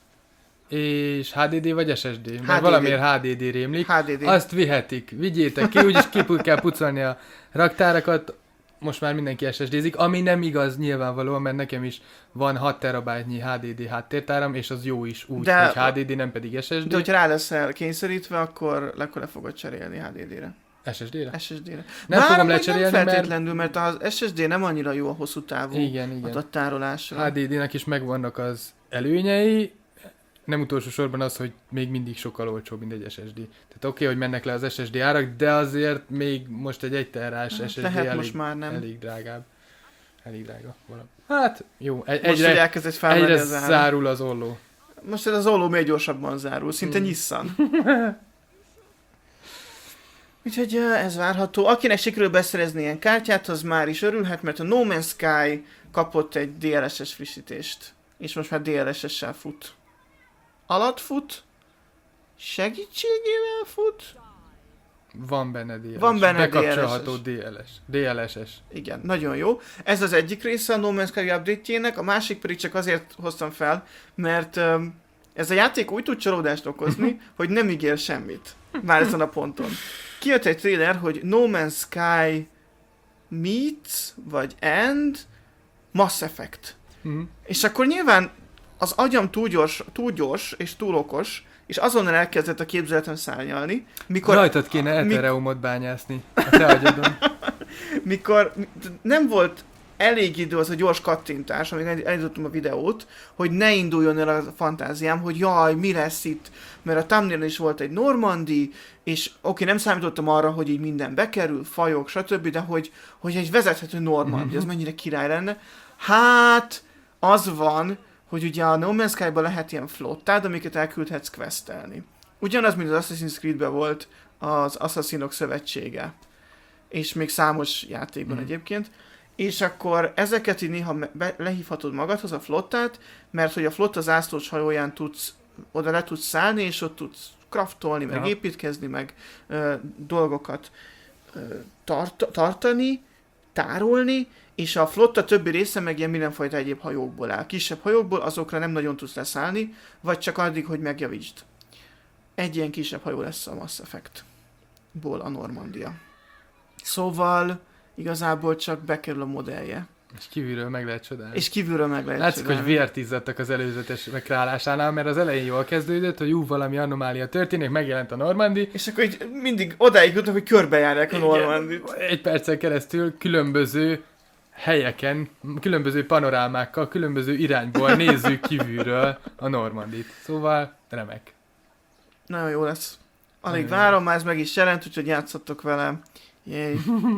És há dé dé vagy es es dé? Mert há dé dé. Valamiért há dé dé rémlik. há dé dé. Azt vihetik. Vigyétek ki, úgyis ki kell pucolni a raktárakat. Most már mindenki es es dé-zik, ami nem igaz nyilvánvalóan, mert nekem is van hat terabájtnyi há dé dé háttértáram, és az jó is úgy, de, hogy há dé dé, nem pedig es es dé. De hogyha rá leszel kényszerítve, akkor le, le fogod cserélni há dé dére. es es dére? es es dére. Nem Bár fogom lecserélni, nem feltétlenül, mert... mert az es es dé nem annyira jó a hosszú távú igen, igen. adattárolásra. há dé dének is megvannak az előnyei, nem utolsó sorban az, hogy még mindig sokkal olcsóbb, mint egy es es dé. Tehát oké, okay, hogy mennek le az es es dé árak, de azért még most egy egy terás es es dé lehet elég, most már nem. elég drágább. Elég drága. Valami. Hát jó, egy, most, egyre, egyre az zárul az olló. Most ez az olló még gyorsabban zárul, szinte hmm. nyisszanak. Úgyhogy ez várható. Akinek sikerül beszerezni ilyen kártyát, az már is örülhet, mert a No Man's Sky kapott egy dé el es-es frissítést. És most már dé el es es-sel fut. Alatt fut, segítségével fut. Van benne dé el es. Van benne bekapcsolható dé el es. dé el es-es. Igen, nagyon jó. Ez az egyik része a No Man's Sky update-jének, a másik pedig csak azért hoztam fel, mert um, ez a játék úgy tud csalódást okozni, hogy nem ígér semmit. Már ezen a ponton. Kijött egy trailer, hogy No Man's Sky meets, vagy end, Mass Effect. Uh-huh. És akkor nyilván az agyam túl gyors, túl gyors és túl okos, és azonnal elkezdett a képzeletem szárnyalni. Mikor, rajtad kéne Ethereumot bányászni a te agyadon. Mikor nem volt elég idő az a gyors kattintás, amíg elindítottam a videót, hogy ne induljon el a fantáziám, hogy jaj, mi lesz itt, mert a thumbnail is volt egy Normandy, és oké, okay, nem számítottam arra, hogy így minden bekerül, fajok, stb., de hogy, hogy egy vezethető Normandy, az mennyire király lenne. Hát, az van, hogy ugye a No Man's Sky-ban lehet ilyen flottád, amiket elküldhetsz questelni. Ugyanaz, mint az Assassin's Creed-ben volt az Assassinok Szövetsége. És még számos játékban mm. egyébként. És akkor ezeket így néha be- lehívhatod magadhoz, a flottát, mert hogy a flotta zászlós hajóján tudsz, oda le tudsz szállni, és ott tudsz craftolni, meg Aha. építkezni, meg ö, dolgokat ö, tart- tartani, tárolni, és a flotta többi része meg ilyen mindenfajta egyéb hajókból áll. Kisebb hajókból, azokra nem nagyon tudsz leszállni, vagy csak addig, hogy megjavítsd. Egy ilyen kisebb hajó lesz a Mass Effect-ból a Normandia. Szóval igazából csak bekerül a modellje. És kívülről meg lehet csodálni. És kívülről meg lehet Látszik, csodálni. hogy vért izzadtak az előzetes rekreálásánál, mert az elején jól kezdődött, hogy ú, valami anomália történik, megjelent a Normandy. És akkor így mindig odáig jutnak, hogy körbejárják a Normandit. Egy percen keresztül különböző helyeken, különböző panorámákkal, különböző irányból nézzük kívülről a Normandit. Szóval remek. Nagyon jó lesz. Alig Nagyon várom, már ez meg is jelent, úgyhogy játszottok vele. Jéj.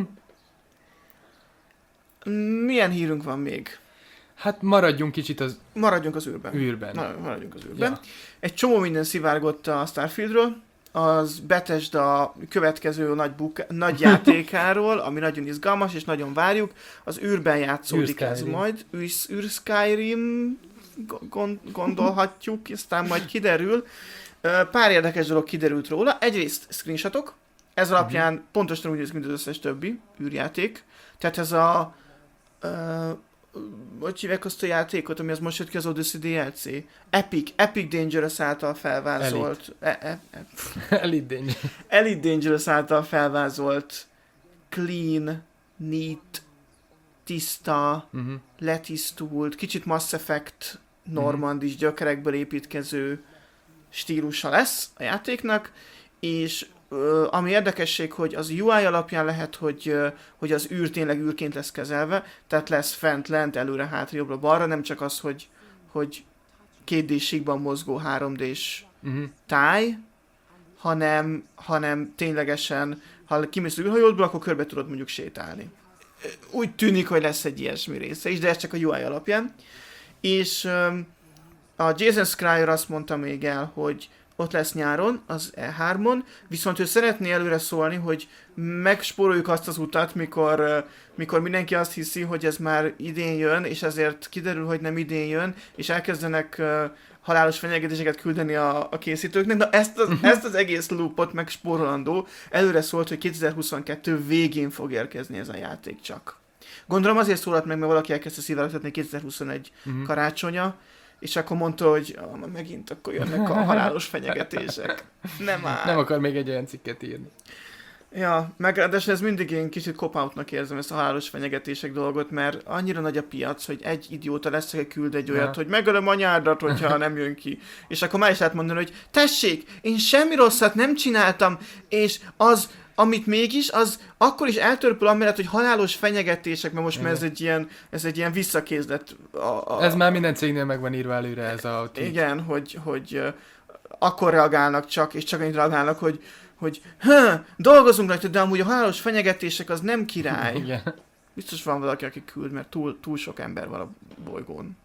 Milyen hírünk van még? Hát maradjunk kicsit az... Maradjunk az űrben. űrben. Na, maradjunk az űrben. Ja. Egy csomó minden szivárgott a Starfieldről, az Bethesda következő nagy, buka- nagy játékáról, ami nagyon izgalmas, és nagyon várjuk. Az űrben játszódik ez majd. Űr- űr Skyrim gond- gondolhatjuk, aztán majd kiderül. Pár érdekes dolog kiderült róla. Egyrészt screenshotok, ez alapján uh-huh. pontosan úgy néz, mint az összes többi űrjáték. Tehát ez a... Uh, hogy hívják azt a játékot, ami az most jött ki az Odyssey dé el cé? Epic, Epic Dangerous által felvázolt... Elite, e, e, e. Elite Dangerous. Elite Dangerous által felvázolt clean, neat, tiszta, uh-huh. letisztult, kicsit Mass Effect Normandy uh-huh. gyökerekből építkező stílusa lesz a játéknak, és Uh, ami érdekesség, hogy az u i alapján lehet, hogy, uh, hogy az űr tényleg űrként lesz kezelve, tehát lesz fent, lent, előre, hátra, jobbra, balra, nem csak az, hogy, hogy két dé-síkban mozgó három dés uh-huh. táj, hanem, hanem ténylegesen, ha kimész az űrhajódból, akkor körbe tudod mondjuk sétálni. Úgy tűnik, hogy lesz egy ilyesmi része is, de ez csak a u i alapján. És um, a Jason Schreier azt mondta még el, hogy ott lesz nyáron, az E hármon, viszont ő szeretné előre szólni, hogy megspóroljuk azt az utat, mikor, mikor mindenki azt hiszi, hogy ez már idén jön, és ezért kiderül, hogy nem idén jön, és elkezdenek uh, halálos fenyegetéseket küldeni a, a készítőknek. Na ezt az, ezt az egész loopot megspórolandó, előre szólt, hogy kétezer-huszonkettő végén fog érkezni ez a játék csak. Gondolom azért szólalt meg, mert valaki elkezdte szivárogtatni kétezer-huszonegy uh-huh. karácsonya, és akkor mondta, hogy ah, megint akkor jönnek a halálos fenyegetések. Nem már. Nem akar még egy olyan cikket írni. Ja, meg ráadásul ez mindig én kicsit cop-outnak érzem ezt a halálos fenyegetések dolgot, mert annyira nagy a piac, hogy egy idióta lesz, aki küld egy olyat, ja. hogy megölöm anyádat, hogyha nem jön ki. És akkor már is lehet mondani, hogy tessék, én semmi rosszat nem csináltam, és az, amit mégis, az akkor is eltörpül amellett, hogy halálos fenyegetések, mert most már ez egy ilyen, ez egy ilyen visszakézlet. A, a, ez már minden cégnél meg van írva előre ez a... Tweet. Igen, hogy, hogy uh, akkor reagálnak csak, és csak annyit reagálnak, hogy hogy Hö, dolgozunk rajta, de amúgy a halálos fenyegetések az nem király. Igen. Biztos van valaki, aki küld, mert túl, túl sok ember van a bolygón.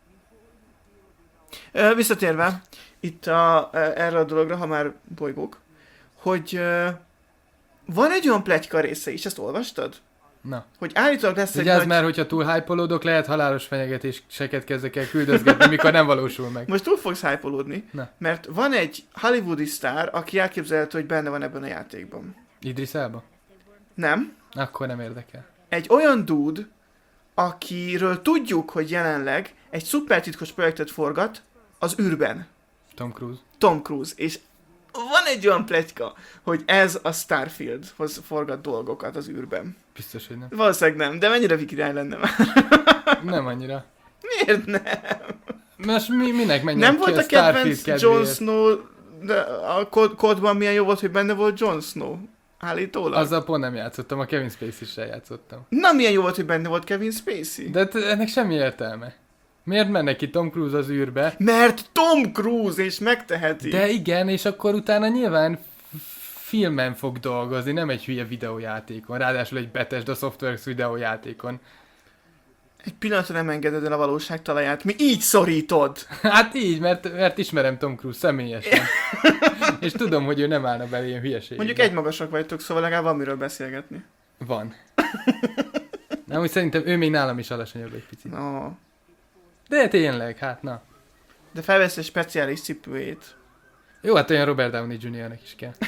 Uh, visszatérve itt a, erre a dologra, ha már bolygók, hogy uh, van egy olyan pletyka része is, ezt olvastad? Na. Hogy állítólag lesz Vigyázz, egy nagy... mert hogyha túl hype-olódok, lehet halálos fenyegetéseket kezdek el küldözgetni, mikor nem valósul meg. Most túl fogsz hype-olódni, mert van egy hollywoodi sztár, aki elképzelhető, hogy benne van ebben a játékban. Idris Elba? Nem. Akkor nem érdekel. Egy olyan dude, akiről tudjuk, hogy jelenleg egy szupertitkos projektet forgat az űrben. Tom Cruise. Tom Cruise, és van egy olyan pletyka, hogy ez a Starfieldhoz forgat dolgokat az űrben. Biztos, hogy nem. Valószínűleg nem, de mennyire vikirály lenne már? Nem annyira. Miért nem? Most mi, minek menjen nem ki volt a a kedvenc Jon Snow, de a kódban milyen jó volt, hogy benne volt Jon Snow? Állítólag. Azzal pont nem játszottam, a Kevin Spacey-sel játszottam. Na, milyen jó volt, hogy benne volt Kevin Spacey? De ennek semmi értelme. Miért menne ki Tom Cruise az űrbe? Mert Tom Cruise, és megteheti. De igen, és akkor utána nyilván filmen fog dolgozni, nem egy hülye videójátékon. Ráadásul egy Bethesda Softworks videójátékon. Egy pillanatra nem engeded el a valóság talaját. Mi így szorítod? Hát így, mert, mert ismerem Tom Cruise személyesen. És tudom, hogy ő nem állna bele ilyen hülyeségbe. Mondjuk egymagasak vagytok, szóval legalább van miről beszélgetni. Van. Nem, úgy szerintem ő még nálam is alacsonyabb egy picit. No. De tényleg, hát na. De felvesz egy speciális cipőjét. Jó, hát olyan Robert Downey juniornek is kell.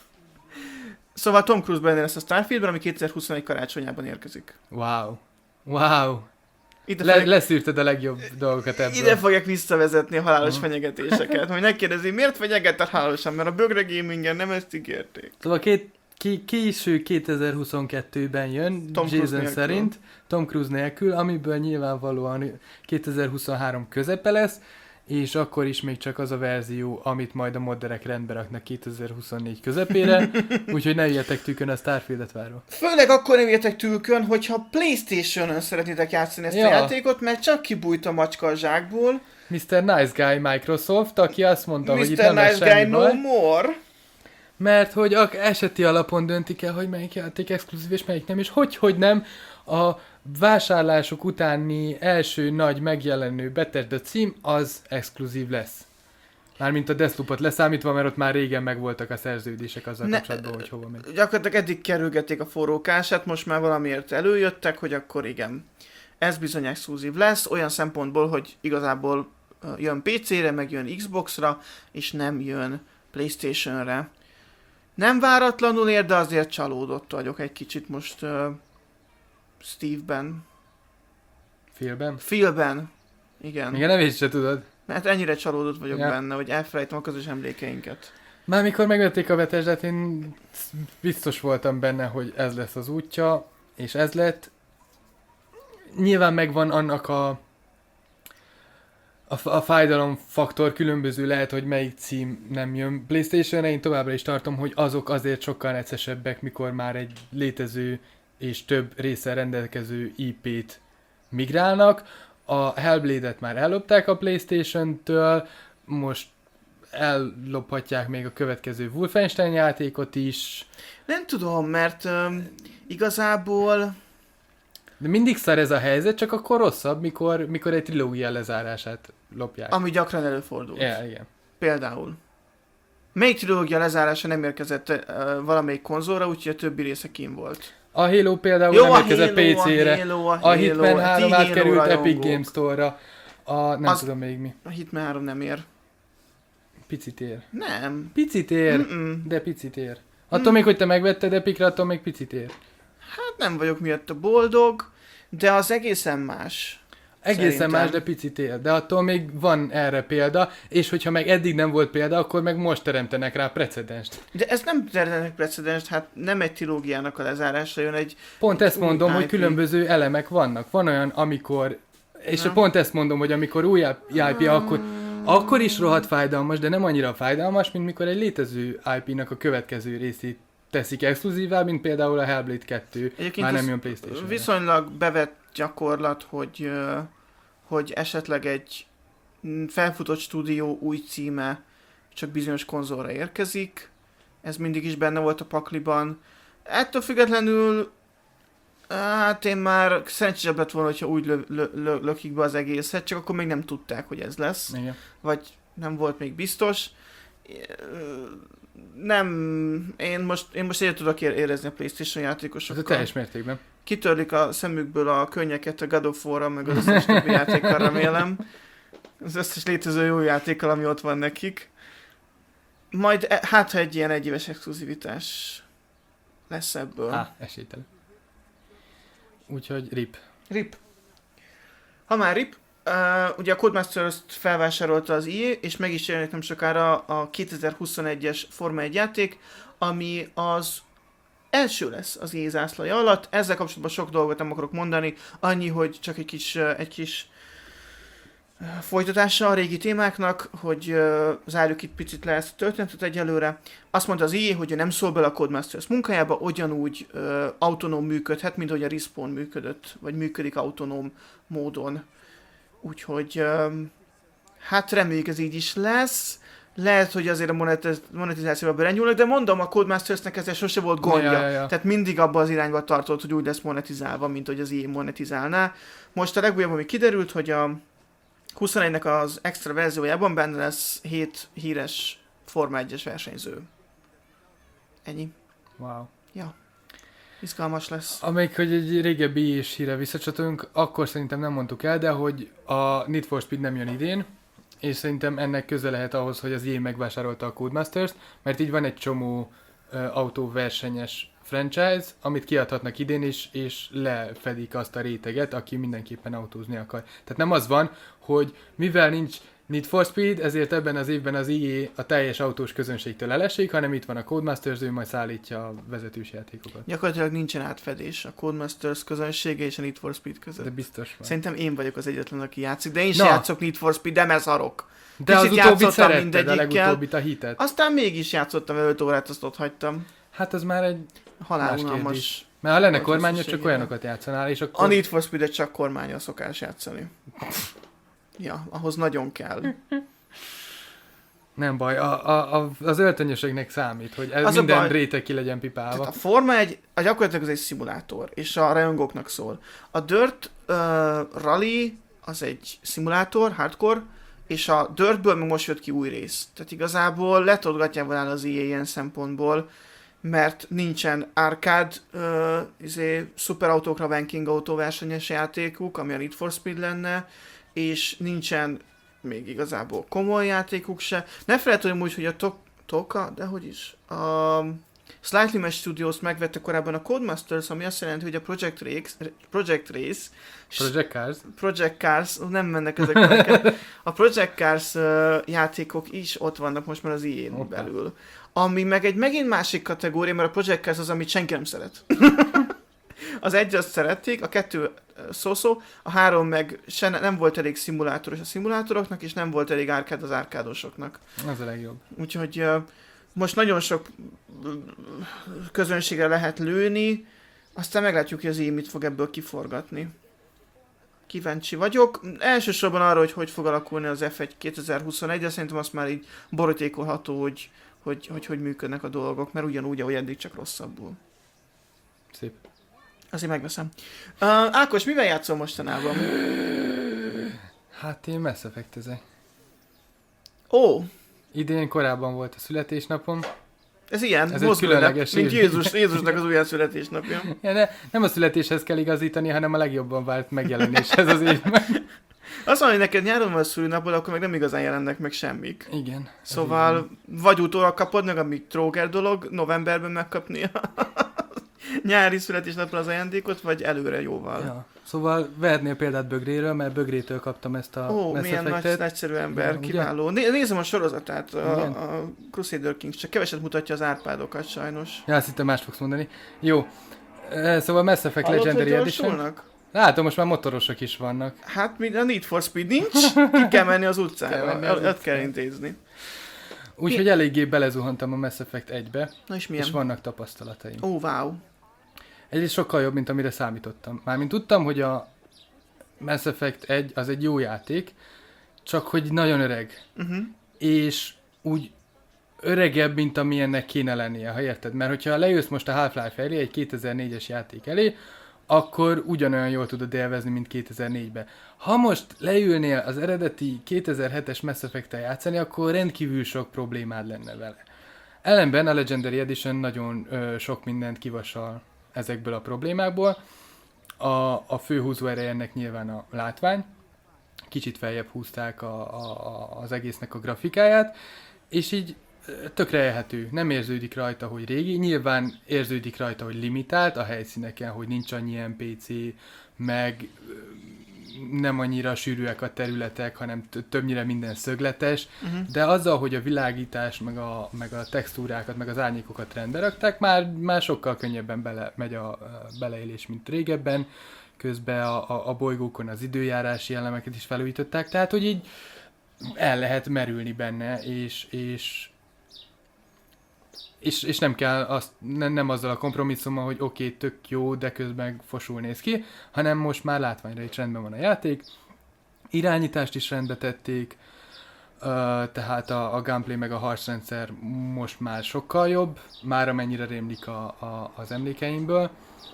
Szóval Tom Cruise benne lesz a Starfieldben, ami kétezer-huszonegy karácsonyában érkezik. Wow. Wow. Ide Le, fogják... Leszűrted a legjobb dolgokat ebből. Ide fogják visszavezetni a halálos uh-huh. fenyegetéseket. Majd megkérdezi, miért fenyegetett halálosan? Mert a Bögre Gamingen nem ezt ígérték. Szóval két, ki, késő kétezer-huszonkettőben jön, Tom Jason szerint, Tom Cruise nélkül, amiből nyilvánvalóan kétezer-huszonhárom közepe lesz, és akkor is még csak az a verzió, amit majd a modderek rendbe raknak kétezer-huszonnégy közepére, úgyhogy ne üljetek tükön, a Starfieldet várom. Főleg akkor nem üljetek tükön, hogyha PlayStation-ön szeretnétek játszani ezt ja. a játékot, mert csak kibújt a macska a zsákból. miszter Nice Guy Microsoft, aki azt mondta, miszter hogy itt nem nice lesz semmi guy baj. No more. Mert hogy eseti alapon döntik el, hogy melyik játék exkluzív és melyik nem, és hogy, hogy nem, a vásárlások utáni első nagy megjelenő Bethesda cím az exkluzív lesz. Mármint a Deathloopot leszámítva, mert ott már régen megvoltak a szerződések azzal ne, kapcsolatban, hogy hova megy. Gyakorlatilag eddig kerülgették a forrókását, most már valamiért előjöttek, hogy akkor igen. Ez bizony exkluzív lesz, olyan szempontból, hogy igazából jön pé cére, meg jön Xboxra, és nem jön PlayStationre. Nem váratlanul ér, de azért csalódott vagyok egy kicsit most uh, Steve-ben. Philben? Philben. Igen. Igen, nem is se tudod. Mert ennyire csalódott vagyok ja. benne, hogy elfelejtem a közös emlékeinket. Már mikor megvették a Bethesdát, én biztos voltam benne, hogy ez lesz az útja, és ez lett. Nyilván megvan annak a A, a fájdalomfaktor különböző, lehet, hogy melyik cím nem jön PlayStation-re, én továbbra is tartom, hogy azok azért sokkal neccesebbek, mikor már egy létező és több résszel rendelkező í pét migrálnak. A Hellblade-et már ellopták a PlayStation-től, most ellophatják még a következő Wolfenstein játékot is. Nem tudom, mert um, igazából... De mindig szar ez a helyzet, csak akkor rosszabb, mikor, mikor egy trilógia lezárását lopják. Ami gyakran előfordult. Ja, igen. Például. Melyik trilógia lezárása nem érkezett uh, valamelyik konzolra, úgyhogy a többi része kín volt. A Halo például Jó, nem a érkezett Halo, pé cére. A, Halo, a, a Hitman három átkerült Epic Games Store-ra. A, nem Az, tudom még mi. A Hitman három nem ér. Picit ér. Nem. Picit ér, Mm-mm. de picit ér. Attól mm. még, hogy te megvetted Epicre, attól még picit ér. Hát nem vagyok miatt a boldog, de az egészen más. Egészen Szerintem. más, de picit ér. De attól még van erre példa, és hogyha meg eddig nem volt példa, akkor meg most teremtenek rá precedenst. De ez nem teremtenek precedenst, hát nem egy trilógiának a lezárása jön egy... Pont ezt mondom, í pé. hogy különböző elemek vannak. Van olyan, amikor... És nem. pont ezt mondom, hogy amikor új í pé, akkor, akkor is rohadt fájdalmas, de nem annyira fájdalmas, mint mikor egy létező í pének a következő részét teszik exkluzívá, mint például a Hellblade kettő. Egyébként már nem jön PlayStation-re. Viszonylag bevett gyakorlat, hogy, hogy esetleg egy felfutott stúdió új címe csak bizonyos konzolra érkezik. Ez mindig is benne volt a pakliban. Ettől függetlenül hát én már szerencsésebb lett volna, hogyha úgy lö, lö, lö, lökik be az egészet, csak akkor még nem tudták, hogy ez lesz. Igen. Vagy nem volt még biztos. Nem, én most, én most egyet tudok érezni a PlayStation játékosokkal. Ez a teljes mértékben. Kitörlik a szemükből a könnyeket a God of War-ra, meg az összes többi játékkal, remélem. Az összes létező jó játékkal, ami ott van nekik. Majd hát, ha egy ilyen egyéves exkluzivitás lesz ebből. Á, esélytelen. Úgyhogy rip. Rip. Ha már rip, uh, ugye a Codemasters-t felvásárolta az í á, és meg is jelenik nem sokára a kétezer-huszonegyes Forma egy játék, ami az első lesz az í á zászlaja alatt. Ezzel kapcsolatban sok dolgot nem akarok mondani, annyi, hogy csak egy kis, egy kis folytatása a régi témáknak, hogy uh, zárjuk itt picit le ezt a történetet egyelőre. Azt mondta az í á, hogy nem szól bele a Codemasters munkájába, ugyanúgy uh, autonóm működhet, mint hogy a Respawn működött, vagy működik autonóm módon. Úgyhogy uh, hát reméljük ez így is lesz. Lehet, hogy azért a monetiz- monetizációba belenyúlnak, de mondom, a Codemastersnek ezzel sose volt gondja. Ja, ja, ja. Tehát mindig abban az irányba tartott, hogy úgy lesz monetizálva, mint hogy az í á monetizálná. Most a legújabb, ami kiderült, hogy a huszonegynek az extra verziójában benne lesz hét híres Forma egyes versenyző. Ennyi. Wow. Ja. Izgalmas lesz. Amelyik, hogy egy régebbi í á-s híre visszacsatolunk, akkor szerintem nem mondtuk el, de hogy a Need for Speed nem jön idén, és szerintem ennek köze lehet ahhoz, hogy az í á megvásárolta a Codemasters, mert így van egy csomó uh, autóversenyes franchise, amit kiadhatnak idén is, és lefedik azt a réteget, aki mindenképpen autózni akar. Tehát nem az van, hogy mivel nincs Need for Speed, ezért ebben az évben az í á a teljes autós közönségtől elesik, hanem itt van a Codemasters, ő majd szállítja a vezetős játékokat. Gyakorlatilag nincsen átfedés a Codemasters közönsége és a Need for Speed között. De biztos van. Szerintem én vagyok az egyetlen, aki játszik, de én sem játszok Need for Speed, de mezarok. De Kicsit az utóbbit szeretted, a legutóbbit a hitet. Aztán mégis játszottam öt órát, azt ott hagytam. Hát az már egy halálunalmas. Mert ha lenne kormánya, csak olyanokat játszanál, és akkor... A Need for Speed-et csak kormánya szokás játszani. Ja, ahhoz nagyon kell. Nem baj, a, a, a, az öltönyösöknek számít, hogy ez minden baj, réteg ki legyen pipálva. A Forma egy, a gyakorlatilag az egy szimulátor, és a rajongóknak szól. A Dirt uh, Rally az egy szimulátor, hardcore, és a Dirtből még most jött ki új rész. Tehát igazából letolgatjával áll az í á ilyen szempontból, mert nincsen arcade, uh, izé, szuperautókra ranking autóversenyes játékuk, ami a Need for Speed lenne, és nincsen még igazából komoly játékuk se. Ne felejtődöm úgy, hogy a to- Toka, de hogy is, a Slightly Match Studios megvette korábban a Codemasters, ami azt jelenti, hogy a Project Race, Project Race Project Cars. Project Cars, nem mennek ezek neked. A Project Cars uh, játékok is ott vannak most már az í á-n okay. belül. Ami meg egy megint másik kategória, mert a Project Cars az, amit senki nem szeret. Az egy azt szerették, a kettő szó-szó, a három meg se ne, nem volt elég szimulátoros a szimulátoroknak, és nem volt elég árkád az árkádosoknak. Az a legjobb. Úgyhogy uh, most nagyon sok közönségre lehet lőni, aztán meglátjuk, hogy az í á mit fog ebből kiforgatni. Kíváncsi vagyok. Elsősorban arra, hogy hogy fog alakulni az ef egy kétezer-huszonegy, de szerintem azt már így borítékolható, hogy hogy, hogy hogy működnek a dolgok, mert ugyanúgy, ahogy eddig, csak rosszabbul. Szép. Azért megveszem. Uh, Ákos, mivel játszol mostanában? Hát én Mass Effect-ezek. Ó! Idén korábban volt a születésnapom. Ez ilyen, ez egy különleges mint Jézus, Jézusnak az újján születésnapja. Ja, ne, nem a születéshez kell igazítani, hanem a legjobban várt megjelenéshez az évben. Azt mondom, hogy neked nyáron van a szülinapod, akkor meg nem igazán jelennek meg semmik. Igen. Szóval vagy utólag kapod meg, ami tróger dolog, novemberben megkapni a nyári születésnapra az ajándékot, vagy előre jóval. Ja. Szóval vehetnél példát Bögréről, mert Bögrétől kaptam ezt a Ó, Mass milyen nagy, nagyszerű ember, ja, kiváló. Né- nézem a sorozatát, a, a Crusader Kings, csak keveset mutatja az árpádokat sajnos. Ja, azt hittem más fogsz mondani. Jó, szóval Mass Effect Hallott, Legendary Edition. Látom, most már motorosok is vannak. Hát a Need for Speed nincs, ki kell menni az utcára, ott kell intézni. Úgyhogy eléggé belezuhantam a Mass Effect egybe, na és, milyen? És vannak tapasztalataim. Ó, wow. Egyrészt sokkal jobb, mint amire számítottam. Mármint tudtam, hogy a Mass Effect egy az egy jó játék, csak hogy nagyon öreg. Uh-huh. És úgy öregebb, mint amilyennek kéne lennie, ha érted? Mert hogyha lejössz most a Half-Life elé, egy kétezer-négyes játék elé, akkor ugyanolyan jól tudod élvezni, mint kétezer-négyben. Ha most leülnél az eredeti kétezer-hetes Mass Effect-tel játszani, akkor rendkívül sok problémád lenne vele. Ellenben a Legendary Edition nagyon ö, sok mindent kivasal ezekből a problémákból. A, a fő húzóereje ennek nyilván a látvány. Kicsit feljebb húzták a, a, az egésznek a grafikáját, és így tökre élhető. Nem érződik rajta, hogy régi. Nyilván érződik rajta, hogy limitált a helyszíneken, hogy nincs annyi en pé cé, meg nem annyira sűrűek a területek, hanem többnyire minden szögletes, uh-huh. de azzal, hogy a világítás, meg a, meg a textúrákat, meg az árnyékokat rendbe rakták, már, már sokkal könnyebben bele, megy a, a beleélés, mint régebben. közben a, a, a bolygókon az időjárási elemeket is felújították, tehát hogy így el lehet merülni benne, és, és, és, és nem kell azt, nem, nem azzal a kompromisszummal, hogy oké, okay, tök jó, de közben fosul néz ki, hanem most már látványra is rendben van a játék, irányítást is rendbe tették, Uh, tehát a, a gameplay meg a harcrendszer most már sokkal jobb, már amennyire rémlik a, a, az emlékeimből.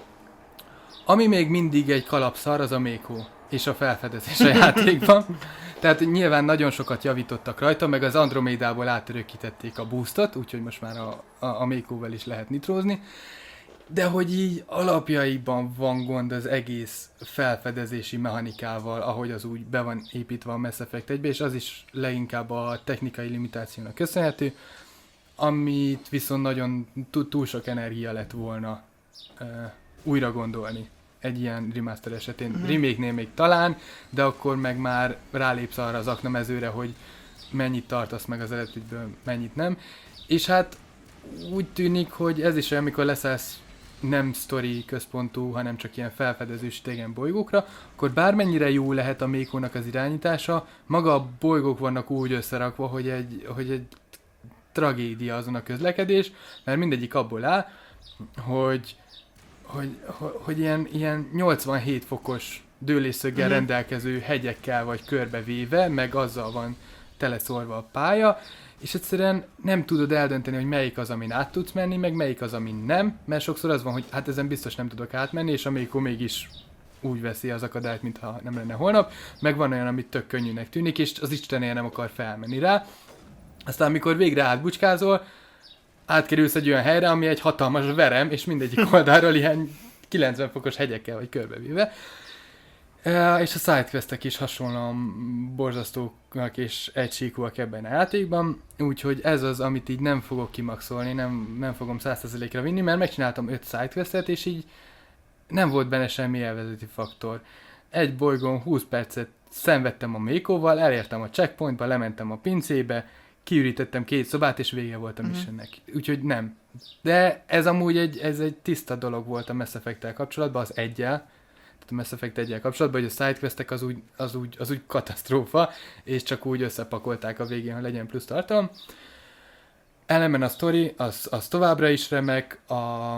Ami még mindig egy kalapszar, az a Mako és a felfedezés a játékban. Tehát nyilván nagyon sokat javítottak rajta, meg az Andromédából átörökítették a boostot, úgyhogy most már a, a, a Mako-vel is lehet nitrózni. De hogy így alapjaiban van gond az egész felfedezési mechanikával, ahogy az úgy be van építve a Mass Effect egybe, és az is leginkább a technikai limitációnak köszönhető, amit viszont nagyon túl sok energia lett volna uh, újra gondolni egy ilyen remaster esetén. Mm-hmm. Remake-nél még talán, de akkor meg már rálépsz arra az aknamezőre, hogy mennyit tartasz meg az eredetiből, mennyit nem. És hát úgy tűnik, hogy ez is olyan, amikor leszállsz nem sztori központú, hanem csak ilyen felfedezős idegen bolygókra, akkor bármennyire jó lehet a Mako-nak az irányítása, maga a bolygók vannak úgy összerakva, hogy egy, hogy egy tragédia azon a közlekedés, mert mindegyik abból áll, hogy, hogy, hogy, hogy ilyen, ilyen nyolcvanhét fokos dőlésszöggel mm-hmm. rendelkező hegyekkel vagy körbevéve, meg azzal van teleszorva a pálya, és egyszerűen nem tudod eldönteni, hogy melyik az, amin át tudsz menni, meg melyik az, amin nem, mert sokszor az van, hogy hát ezen biztos nem tudok átmenni, és amikor mégis úgy veszi az akadályt, mintha nem lenne holnap, meg van olyan, amit tök könnyűnek tűnik, és az Istenél nem akar felmenni rá. Aztán amikor végre átbucskázol, átkerülsz egy olyan helyre, ami egy hatalmas verem, és mindegyik oldalról ilyen kilencven fokos hegyekkel vagy körbevéve. Uh, és a sidequestek is hasonlóan borzasztóak és egysíkúak ebben a játékban, úgyhogy ez az, amit így nem fogok kimaxolni, nem, nem fogom száz százalékra vinni, mert megcsináltam öt sidequestet, és így nem volt benne semmi élvezeti faktor. Egy bolygón húsz percet szenvedtem a Mako-val, elértem a checkpointba, lementem a pincébe, kiürítettem két szobát, és vége volt a missionnek. Mm-hmm. Úgyhogy nem. De ez amúgy egy, ez egy tiszta dolog volt a Mass Effect-tel kapcsolatban, az egyel, a Mass Effect egyel kapcsolatban, hogy a sidequestek az úgy, az, úgy, az úgy katasztrófa, és csak úgy összepakolták a végén, hogy legyen plusz tartalom. Ellenben a sztori, az, az továbbra is remek, a,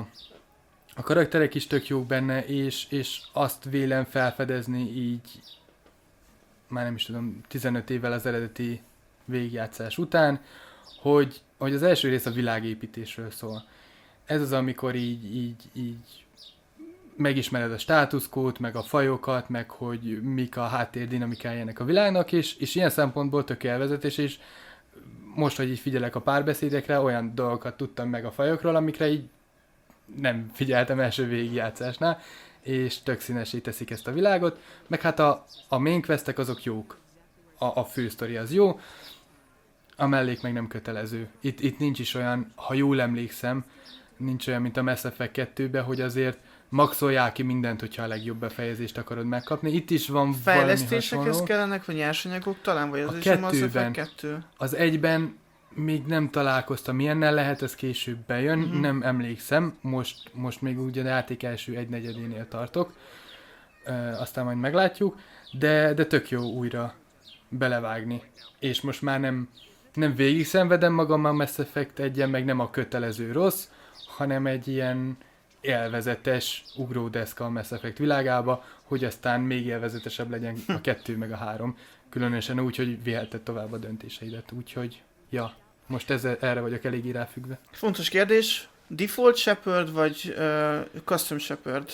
a karakterek is tök jók benne, és, és azt vélem felfedezni így, már nem is tudom, tizenöt évvel az eredeti végigjátszás után, hogy, hogy az első rész a világépítésről szól. Ez az, amikor így, így, így megismered a státuszkót, meg a fajokat, meg hogy mik a háttér dinamikája ennek a világnak, és, és ilyen szempontból tök élvezetes, és most, hogy így figyelek a párbeszédekre, olyan dolgokat tudtam meg a fajokról, amikre így nem figyeltem első végigjátszásnál, és tök színesé teszik ezt a világot, meg hát a, a main questek azok jók, a, a fősztori az jó, a mellék meg nem kötelező. Itt, itt nincs is olyan, ha jól emlékszem, nincs olyan, mint a Mass Effect kettőben, hogy azért maxolják ki mindent, hogyha a legjobb befejezést akarod megkapni. Itt is van fejlesztésekhez kellenek, vagy nyersanyagok talán, vagy az a is a Mass Effect kettő? Az egyben még nem találkoztam ilyennel, lehet ez később bejön, uh-huh. nem emlékszem, most, most még ugye a játék első egynegyedénél tartok, e, aztán majd meglátjuk, de, de tök jó újra belevágni. És most már nem, nem végig szenvedem magam a Mass Effect egyen, meg nem a kötelező rossz, hanem egy ilyen élvezetes ugródeszka a Mass Effect világába, hogy aztán még élvezetesebb legyen a kettő meg a három. Különösen úgy, hogy viheted tovább a döntéseidet. Úgyhogy, ja, most ezzel, erre vagyok eléggé ráfüggve. Fontos kérdés, default Shepard vagy uh, custom Shepard?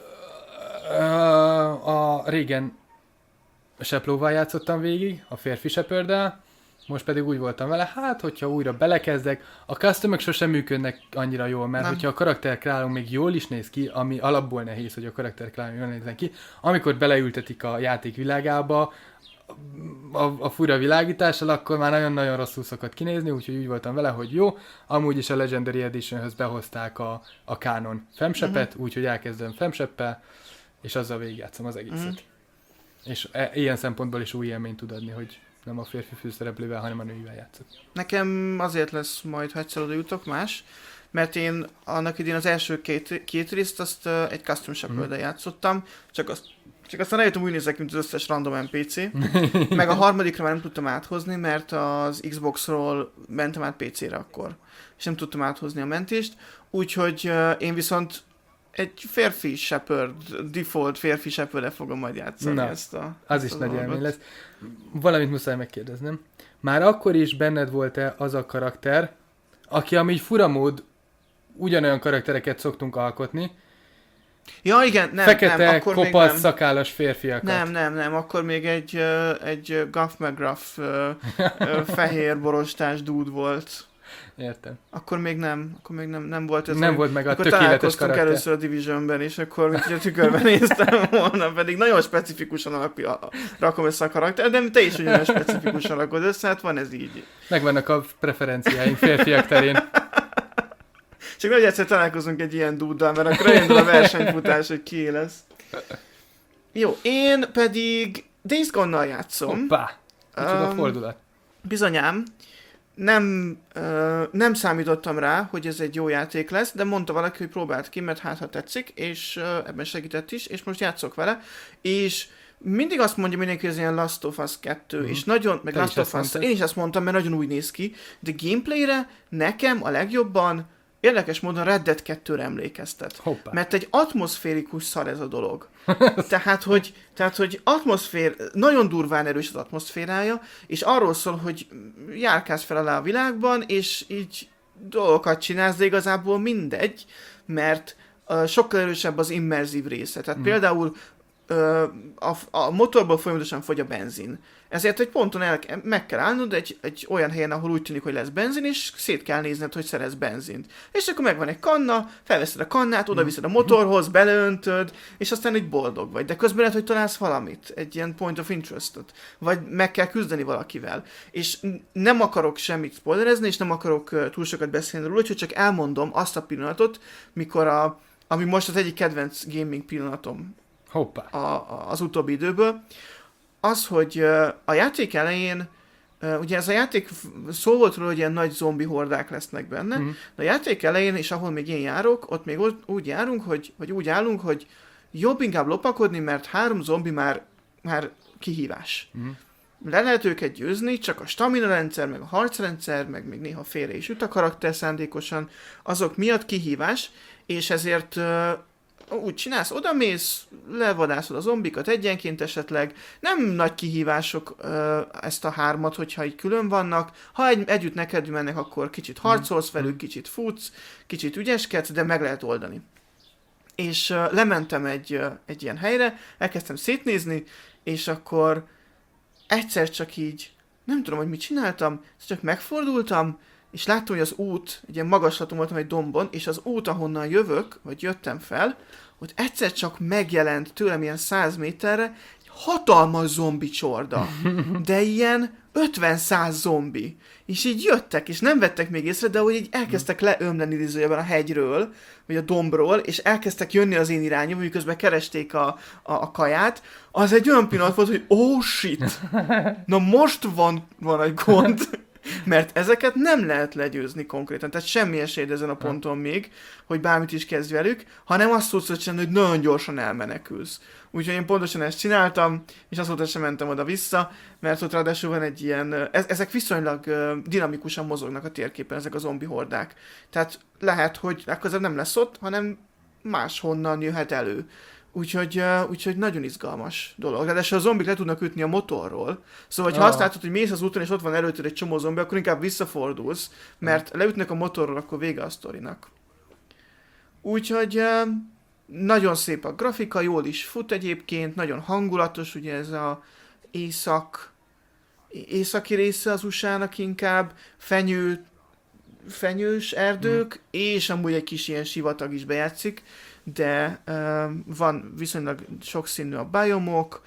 Uh, a régen Sheplóval játszottam végig, a férfi Sheparddel, most pedig úgy voltam vele, hát hogyha újra belekezdek, a customok sosem működnek annyira jól, mert nem. Hogyha a karakterkráló még jól is néz ki, ami alapból nehéz, hogy a karakterkráló jól nézzen ki, amikor beleültetik a játék világába, a, a fura világítással, akkor már nagyon-nagyon rosszul szokott kinézni, úgyhogy úgy voltam vele, hogy jó. Amúgy is a Legendary Editionhöz behozták a, a Canon Femshepet, uh-huh. úgyhogy elkezdem Femsheppel, és azzal végigjátszom az egészet. Uh-huh. És e, ilyen szempontból is új élményt tud adni, hogy nem a férfi főszereplővel, hanem a nőivel játszott. Nekem azért lesz majd, ha egyszer oda jutok más, mert én annak idén az első két, két részt azt uh, egy custom shepard-del mm. játszottam, csak azt Csak aztán rájöttem, úgy nézek, mint az összes random en pé cé. Meg a harmadikra már nem tudtam áthozni, mert az Xboxról mentem át pé cére akkor. És nem tudtam áthozni a mentést. Úgyhogy uh, én viszont egy férfi Shepard, default férfi Shepard-re fogom majd játszani. Na, ezt a az ezt is nagy élmény lesz. Valamit muszáj megkérdeznem. Már akkor is benned volt-e az a karakter, aki amíg furamód ugyanolyan karaktereket szoktunk alkotni, ja, igen, nem, fekete, nem, akkor kopasz, még nem. szakállas férfiakat. Nem, nem, nem, akkor még egy, egy Guff McGruff fehér borostás dude volt. Értem. Akkor még nem, akkor még nem, nem volt ez. Nem a, volt meg a akkor tökéletes karakter. először a Divisionben, és akkor mint hogy a tükörben néztem volna, pedig nagyon specifikusan alapja, rakom össze a karakter, de te is ugyanolyan specifikusan rakod össze, hát van ez így. Megvannak a preferenciáink férfiak terén. Csak nagy egyszer találkozunk egy ilyen dúddal, mert akkor elindul a versenyfutás, hogy ki lesz. Jó, én pedig Days Gone-nal játszom. Hoppá! Micsoda um, fordulat. Bizonyám. Nem, uh, nem számítottam rá, hogy ez egy jó játék lesz, de mondta valaki, hogy próbált ki, mert hát ha tetszik, és uh, ebben segített is, és most játszok vele, és mindig azt mondja mindenki, hogy ez ilyen Last of Us kettő, mm. és nagyon, meg Te Last of Us, én is ezt mondtam, mert nagyon úgy néz ki, de gameplayre nekem a legjobban érdekes módon Red Dead kettőre emlékeztet. Hoppá. Mert egy atmoszférikus szar ez a dolog. tehát, hogy, tehát, hogy atmoszfér, nagyon durván erős az atmoszférája, és arról szól, hogy járkálsz fel alá a világban, és így dolgokat csinálsz, de igazából mindegy, mert uh, sokkal erősebb az immerzív része. Tehát mm. például uh, a, a motorból folyamatosan fogy a benzin. Ezért egy ponton el, meg kell állnod egy, egy olyan helyen, ahol úgy tűnik, hogy lesz benzin, és szét kell nézned, hogy szerez benzint. És akkor megvan egy kanna, felveszed a kannát, oda viszed a motorhoz, beleöntöd, és aztán egy boldog vagy. De közben lehet, hogy találsz valamit, egy ilyen point of interest-ot, vagy meg kell küzdeni valakivel. És nem akarok semmit spoilerezni, és nem akarok uh, túl sokat beszélni róla, úgyhogy csak elmondom azt a pillanatot, mikor a, ami most az egyik kedvenc gaming pillanatom. Hoppá. A, a, az utóbbi időből. Az, hogy a játék elején, ugye ez a játék szó volt róla, hogy ilyen nagy zombi hordák lesznek benne, mm. de a játék elején, és ahol még én járok, ott még úgy járunk, hogy, vagy úgy állunk, hogy jobb inkább lopakodni, mert három zombi már, már kihívás. Mm. Le lehet őket győzni, csak a stamina rendszer, meg a harcrendszer, meg még néha félre is jut a karakter szándékosan, azok miatt kihívás, és ezért úgy csinálsz, odamész, levadászod a zombikat egyenként esetleg, nem nagy kihívások ö, ezt a hármat, hogyha így külön vannak, ha egy, együtt neked mennek, akkor kicsit harcolsz velük, kicsit futsz, kicsit ügyeskedsz, de meg lehet oldani. És ö, lementem egy, ö, egy ilyen helyre, elkezdtem szétnézni, és akkor egyszer csak így, nem tudom, hogy mit csináltam, csak megfordultam, és láttam, hogy az út, egy ilyen magaslaton voltam egy dombon, és az út, ahonnan jövök, vagy jöttem fel, hogy egyszer csak megjelent tőlem ilyen száz méterre egy hatalmas zombi csorda. De ilyen ötven-száz zombi. És így jöttek, és nem vettek még észre, de hogy így elkezdtek leömleni idézőjelben a hegyről, vagy a dombról, és elkezdtek jönni az én irányomba, miközben keresték a, a, a kaját. Az egy olyan pillanat volt, hogy oh shit! Na most van, van egy gond. Mert ezeket nem lehet legyőzni konkrétan, tehát semmi esélyed ezen a ponton még, hogy bármit is kezdj velük, hanem azt tudsz csinálni, hogy nagyon gyorsan elmenekülsz. Úgyhogy én pontosan ezt csináltam, és azóta sem mentem oda-vissza, mert ott ráadásul van egy ilyen, ezek viszonylag dinamikusan mozognak a térképen, ezek a zombi hordák. Tehát lehet, hogy legközelebb nem lesz ott, hanem máshonnan jöhet elő. Úgyhogy, uh, úgyhogy nagyon izgalmas dolog. Ráadásul a zombik le tudnak ütni a motorról. Szóval, ha ah. azt látod, hogy mész az úton, és ott van előtted egy csomó zombi, akkor inkább visszafordulsz, mert leütnek a motorról, akkor vége a sztorinak. Úgyhogy uh, nagyon szép a grafika, jól is fut egyébként, nagyon hangulatos, ugye ez a észak, északi része az u es á-nak inkább, fenyő, fenyős erdők, hmm. és amúgy egy kis ilyen sivatag is bejátszik, de uh, van viszonylag sokszínű a biomok,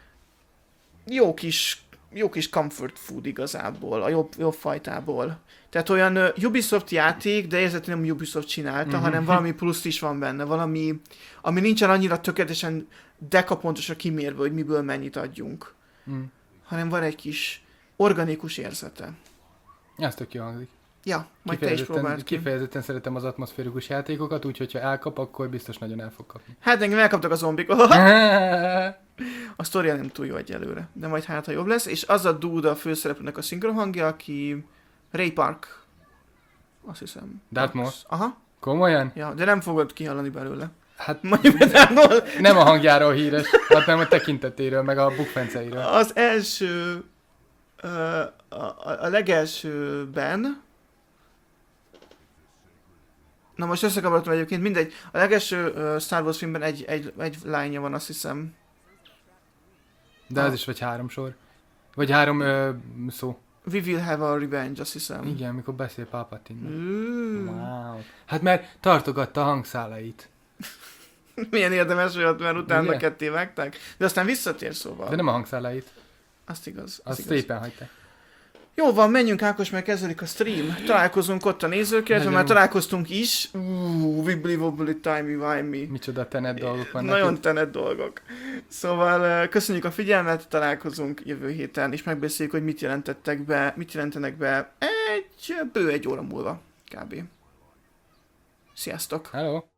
jó kis, jó kis comfort food igazából, a jobb, jobb fajtából. Tehát olyan uh, Ubisoft játék, de érzed, nem Ubisoft csinálta, mm-hmm. hanem valami plusz is van benne, valami, ami nincsen annyira tökéletesen dekapontosra kimérve, hogy miből mennyit adjunk. Mm. Hanem van egy kis organikus érzete. Ez tök jó hangzik. Ja, majd te is próbáld ki. Kifejezetten szeretem az atmoszférikus játékokat, úgyhogy ha elkap, akkor biztos nagyon el fog kapni. Hát engem elkaptak a zombik. A sztoria nem túl jó egyelőre, de majd hát, ha jobb lesz. És az a dude a főszereplőnek a szinkronhangja, aki Ray Park. Azt hiszem. Dartmoor? Aha. Komolyan? Ja, de nem fogod kihallani belőle. Hát nem a hangjáról híres, hanem a tekintetéről, meg a bukfenceiről. Az első, a, a, a legelsőben, na most összekavarodtam egyébként, mindegy, a legelső Star Wars filmben egy, egy, egy lányja van, azt hiszem. De az is vagy három sor. Vagy három ö, szó. We will have a revenge, azt hiszem. Igen, mikor beszél Palpatine. Mm. Wow. Hát mert tartogatta a hangszálait. Milyen érdemes volt, mert utána ketté vágták. De aztán visszatér, szóval. De nem a hangszálait. Azt igaz. Azt igaz. Szépen hagyták. Jó van, menjünk Ákos, mert kezdődik a stream. Találkozunk ott a nézőkkel, mert már találkoztunk is. Uuuuh, wibbly wobbly timey wimey. Micsoda tenet dolgok vannak. Nagyon tenet dolgok. Szóval köszönjük a figyelmet, találkozunk jövő héten, és megbeszéljük, hogy mit jelentettek be, mit jelentenek be egy bő egy óra múlva, kb. Sziasztok! Hello!